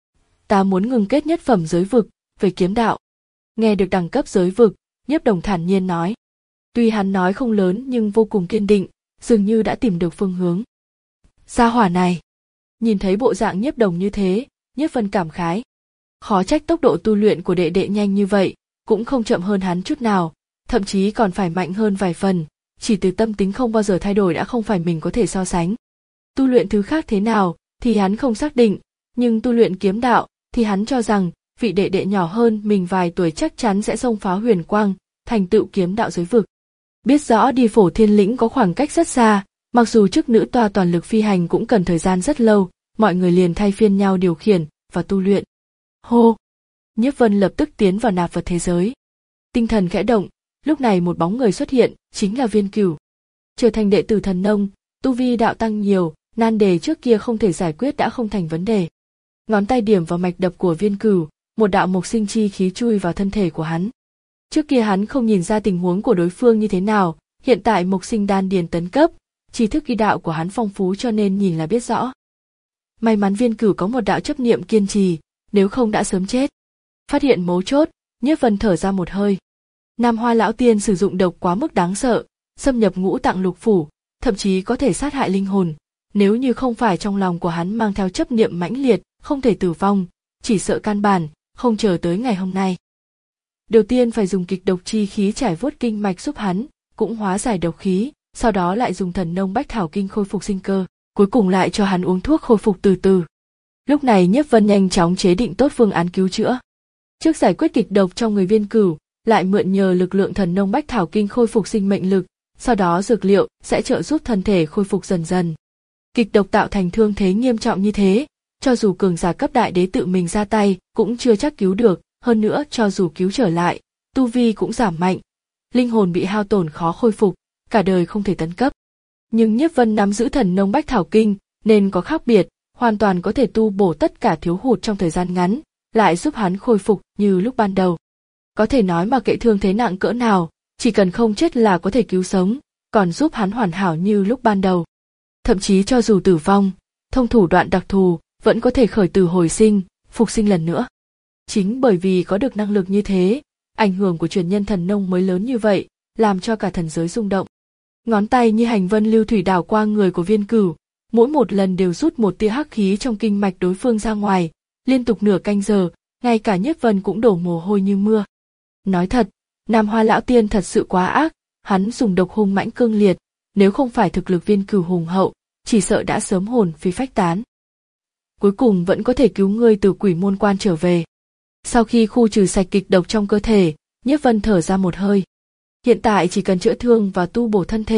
Ta muốn ngưng kết nhất phẩm giới vực, về kiếm đạo. Nghe được đẳng cấp giới vực, Nhiếp Đồng thản nhiên nói. Tuy hắn nói không lớn nhưng vô cùng kiên định, dường như đã tìm được phương hướng. Gia hỏa này. Nhìn thấy bộ dạng Nhiếp Đồng như thế, Nhiếp Vân cảm khái. Khó trách tốc độ tu luyện của đệ đệ nhanh như vậy, cũng không chậm hơn hắn chút nào, thậm chí còn phải mạnh hơn vài phần, chỉ từ tâm tính không bao giờ thay đổi đã không phải mình có thể so sánh. Tu luyện thứ khác thế nào thì hắn không xác định, nhưng tu luyện kiếm đạo thì hắn cho rằng vị đệ đệ nhỏ hơn mình vài tuổi chắc chắn sẽ xông phá huyền quang, thành tựu kiếm đạo giới vực. Biết rõ đi Phổ Thiên Lĩnh có khoảng cách rất xa, mặc dù chức nữ toa toàn lực phi hành cũng cần thời gian rất lâu, mọi người liền thay phiên nhau điều khiển và tu luyện. Hô! Nhiếp Vân lập tức tiến vào nạp vật thế giới. Tinh thần khẽ động, lúc này một bóng người xuất hiện, chính là Viên Cửu. Trở thành đệ tử thần nông, tu vi đạo tăng nhiều, nan đề trước kia không thể giải quyết đã không thành vấn đề. Ngón tay điểm vào mạch đập của Viên Cửu, một đạo mộc sinh chi khí chui vào thân thể của hắn. Trước kia hắn không nhìn ra tình huống của đối phương như thế nào, hiện tại mộc sinh đan điền tấn cấp, tri thức ghi đạo của hắn phong phú cho nên nhìn là biết rõ. May mắn Viên Cửu có một đạo chấp niệm kiên trì, nếu không đã sớm chết. Phát hiện mấu chốt, Nhiếp Vân thở ra một hơi. Nam Hoa lão tiên sử dụng độc quá mức đáng sợ, xâm nhập ngũ tạng lục phủ, thậm chí có thể sát hại linh hồn. Nếu như không phải trong lòng của hắn mang theo chấp niệm mãnh liệt, không thể tử vong, chỉ sợ căn bản, không chờ tới ngày hôm nay. Đầu tiên phải dùng kịch độc chi khí trải vuốt kinh mạch giúp hắn, cũng hóa giải độc khí, sau đó lại dùng thần nông bách thảo kinh khôi phục sinh cơ, cuối cùng lại cho hắn uống thuốc khôi phục từ từ. Lúc này Nhiếp Vân nhanh chóng chế định tốt phương án cứu chữa. Trước giải quyết kịch độc trong người Viên Cửu, lại mượn nhờ lực lượng thần nông bách thảo kinh khôi phục sinh mệnh lực, sau đó dược liệu sẽ trợ giúp thân thể khôi phục dần dần. Kịch độc tạo thành thương thế nghiêm trọng như thế, cho dù cường giả cấp đại đế tự mình ra tay cũng chưa chắc cứu được, hơn nữa cho dù cứu trở lại, tu vi cũng giảm mạnh, linh hồn bị hao tổn khó khôi phục, cả đời không thể tấn cấp. Nhưng Nhiếp Vân nắm giữ thần nông bách thảo kinh nên có khác biệt, hoàn toàn có thể tu bổ tất cả thiếu hụt trong thời gian ngắn, lại giúp hắn khôi phục như lúc ban đầu. Có thể nói mà kệ thương thế nặng cỡ nào, chỉ cần không chết là có thể cứu sống, còn giúp hắn hoàn hảo như lúc ban đầu. Thậm chí cho dù tử vong, thông thủ đoạn đặc thù vẫn có thể khởi tử hồi sinh, phục sinh lần nữa. Chính bởi vì có được năng lực như thế, ảnh hưởng của truyền nhân thần nông mới lớn như vậy, làm cho cả thần giới rung động. Ngón tay như hành vân lưu thủy đảo qua người của Viên Cửu, mỗi một lần đều rút một tia hắc khí trong kinh mạch đối phương ra ngoài, liên tục nửa canh giờ, ngay cả Nhiếp Vân cũng đổ mồ hôi như mưa. Nói thật, Nam Hoa lão tiên thật sự quá ác, hắn dùng độc hung mãnh cương liệt, nếu không phải thực lực Viên Cửu hùng hậu, chỉ sợ đã sớm hồn phi phách tán. Cuối cùng vẫn có thể cứu ngươi từ quỷ môn quan trở về. Sau khi khu trừ sạch kịch độc trong cơ thể, Nhiếp Vân thở ra một hơi. Hiện tại chỉ cần chữa thương và tu bổ thân thể,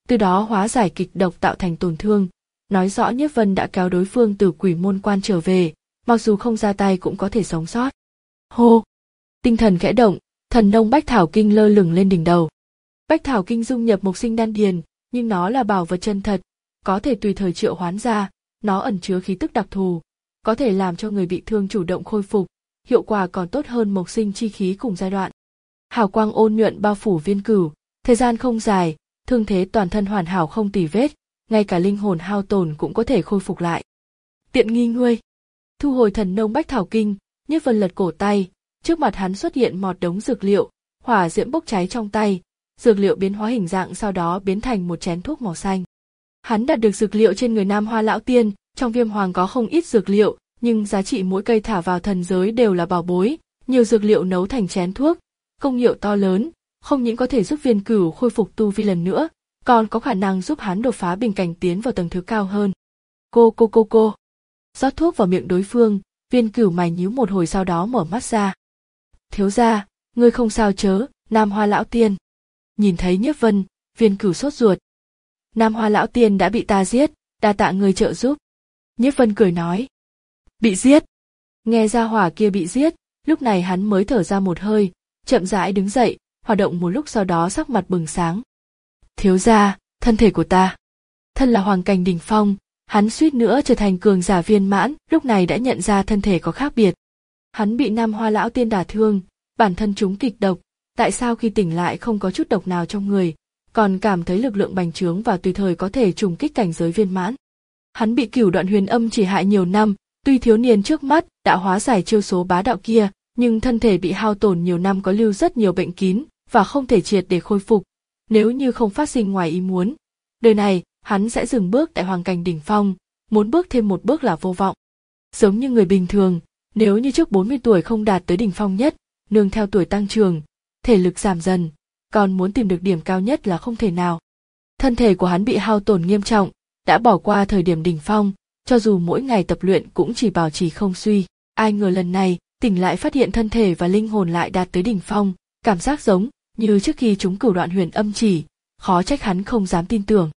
từ đó hóa giải kịch độc tạo thành tổn thương, nói rõ Nhiếp Vân đã kéo đối phương từ quỷ môn quan trở về, mặc dù không ra tay cũng có thể sống sót. Hô! Tinh thần khẽ động, thần nông Bách Thảo Kinh lơ lửng lên đỉnh đầu. Bách Thảo Kinh dung nhập Mộc Sinh Đan Điền, nhưng nó là bảo vật chân thật, có thể tùy thời triệu hoán ra, nó ẩn chứa khí tức đặc thù, có thể làm cho người bị thương chủ động khôi phục, hiệu quả còn tốt hơn Mộc Sinh chi khí cùng giai đoạn. Hào quang ôn nhuận bao phủ Viên Cửu, thời gian không dài, thương thế toàn thân hoàn hảo không tì vết, ngay cả linh hồn hao tổn cũng có thể khôi phục lại. Tiện nghi ngươi! Thu hồi thần nông Bách Thảo Kinh, Nhiếp Vân lật cổ tay, trước mặt hắn xuất hiện một đống dược liệu, hỏa diễm bốc cháy trong tay, dược liệu biến hóa hình dạng sau đó biến thành một chén thuốc màu xanh. Hắn đạt được dược liệu trên người Nam Hoa Lão Tiên, trong Viêm Hoàng có không ít dược liệu, nhưng giá trị mỗi cây thả vào thần giới đều là bảo bối, nhiều dược liệu nấu thành chén thuốc, công hiệu to lớn, không những có thể giúp Viên Cửu khôi phục tu vi lần nữa, còn có khả năng giúp hắn đột phá bình cảnh tiến vào tầng thứ cao hơn. Cô cô cô cô. Rót thuốc vào miệng đối phương, Viên Cửu mày nhíu một hồi sau đó mở mắt ra. Thiếu gia, ngươi không sao chớ, Nam Hoa Lão Tiên. Nhìn thấy Nhiếp Vân, Viên Cửu sốt ruột. Nam Hoa Lão Tiên đã bị ta giết, đa tạ ngươi trợ giúp. Nhiếp Vân cười nói. Bị giết. Nghe ra hỏa kia bị giết, lúc này hắn mới thở ra một hơi, chậm rãi đứng dậy, hoạt động một lúc sau đó sắc mặt bừng sáng. Thiếu gia, thân thể của ta. Thân là hoàng cảnh đỉnh phong, hắn suýt nữa trở thành cường giả viên mãn, lúc này đã nhận ra thân thể có khác biệt. Hắn bị Nam Hoa Lão Tiên đả thương, bản thân chúng kịch độc, tại sao khi tỉnh lại không có chút độc nào trong người, còn cảm thấy lực lượng bành trướng và tùy thời có thể trùng kích cảnh giới viên mãn. Hắn bị Cửu Đoạn Huyền Âm chỉ hại nhiều năm, tuy thiếu niên trước mắt đã hóa giải chiêu số bá đạo kia, nhưng thân thể bị hao tổn nhiều năm có lưu rất nhiều bệnh kín và không thể triệt để khôi phục. Nếu như không phát sinh ngoài ý muốn, đời này hắn sẽ dừng bước tại hoàng cảnh đỉnh phong, muốn bước thêm một bước là vô vọng. Giống như người bình thường, nếu như trước bốn mươi tuổi không đạt tới đỉnh phong nhất, nương theo tuổi tăng trưởng, thể lực giảm dần, còn muốn tìm được điểm cao nhất là không thể nào. Thân thể của hắn bị hao tổn nghiêm trọng, đã bỏ qua thời điểm đỉnh phong, cho dù mỗi ngày tập luyện cũng chỉ bảo trì không suy. Ai ngờ lần này, tỉnh lại phát hiện thân thể và linh hồn lại đạt tới đỉnh phong, cảm giác giống như trước khi chúng Cửu Đoạn Huyền Âm chỉ, khó trách hắn không dám tin tưởng.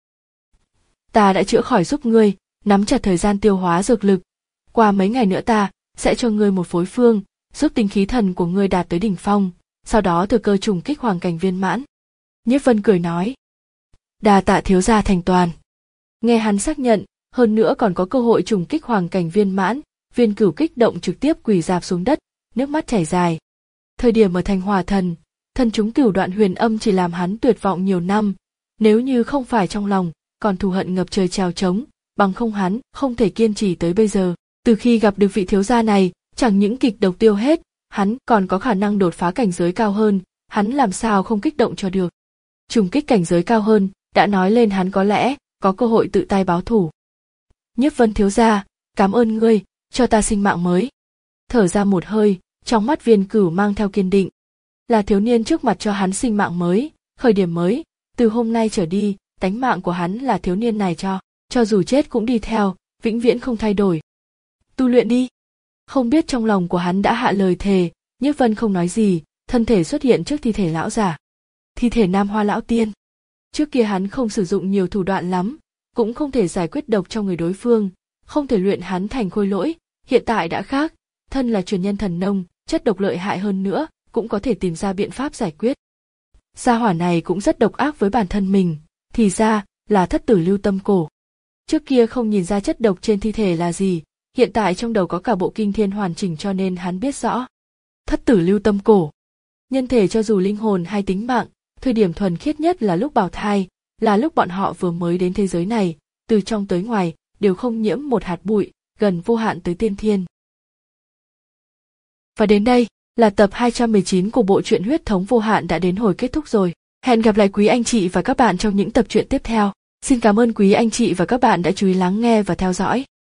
Ta đã chữa khỏi giúp ngươi, nắm chặt thời gian tiêu hóa dược lực. Qua mấy ngày nữa ta sẽ cho ngươi một phối phương, giúp tinh khí thần của ngươi đạt tới đỉnh phong, sau đó thừa cơ trùng kích hoàng cảnh viên mãn. Nhiếp Vân cười nói. Đa tạ thiếu gia thành toàn. Nghe hắn xác nhận, hơn nữa còn có cơ hội trùng kích hoàng cảnh viên mãn, Viên Cửu kích động trực tiếp quỳ rạp xuống đất, nước mắt chảy dài. Thời điểm ở thành Hỏa Thần, thân chúng Cửu Đoạn Huyền Âm chỉ làm hắn tuyệt vọng nhiều năm, nếu như không phải trong lòng còn thù hận ngập trời trào trống, bằng không hắn không thể kiên trì tới bây giờ. Từ khi gặp được vị thiếu gia này, chẳng những kịch độc tiêu hết, hắn còn có khả năng đột phá cảnh giới cao hơn, hắn làm sao không kích động cho được. Trùng kích cảnh giới cao hơn, đã nói lên hắn có lẽ có cơ hội tự tay báo thù. Nhiếp Vân thiếu gia, cảm ơn ngươi, cho ta sinh mạng mới. Thở ra một hơi, trong mắt Viên Cửu mang theo kiên định. Là thiếu niên trước mặt cho hắn sinh mạng mới, khởi điểm mới, từ hôm nay trở đi, tánh mạng của hắn là thiếu niên này cho, cho dù chết cũng đi theo, vĩnh viễn không thay đổi. Tu luyện đi. Không biết trong lòng của hắn đã hạ lời thề, Nhiếp Vân không nói gì, thân thể xuất hiện trước thi thể lão giả. Thi thể Nam Hoa Lão Tiên. Trước kia hắn không sử dụng nhiều thủ đoạn lắm, cũng không thể giải quyết độc trong người đối phương, không thể luyện hắn thành khôi lỗi, hiện tại đã khác, thân là truyền nhân thần nông, chất độc lợi hại hơn nữa, cũng có thể tìm ra biện pháp giải quyết. Gia hỏa này cũng rất độc ác với bản thân mình, thì ra là thất tử lưu tâm cổ. Trước kia không nhìn ra chất độc trên thi thể là gì, hiện tại trong đầu có cả bộ kinh thiên hoàn chỉnh cho nên hắn biết rõ. Thất tử lưu tâm cổ. Nhân thể cho dù linh hồn hay tính mạng, thời điểm thuần khiết nhất là lúc bào thai, là lúc bọn họ vừa mới đến thế giới này, từ trong tới ngoài, đều không nhiễm một hạt bụi, gần vô hạn tới tiên thiên. Và đến đây, là tập hai trăm mười chín của bộ truyện Huyết Thống Vô Hạn đã đến hồi kết thúc rồi. Hẹn gặp lại quý anh chị và các bạn trong những tập truyện tiếp theo. Xin cảm ơn quý anh chị và các bạn đã chú ý lắng nghe và theo dõi.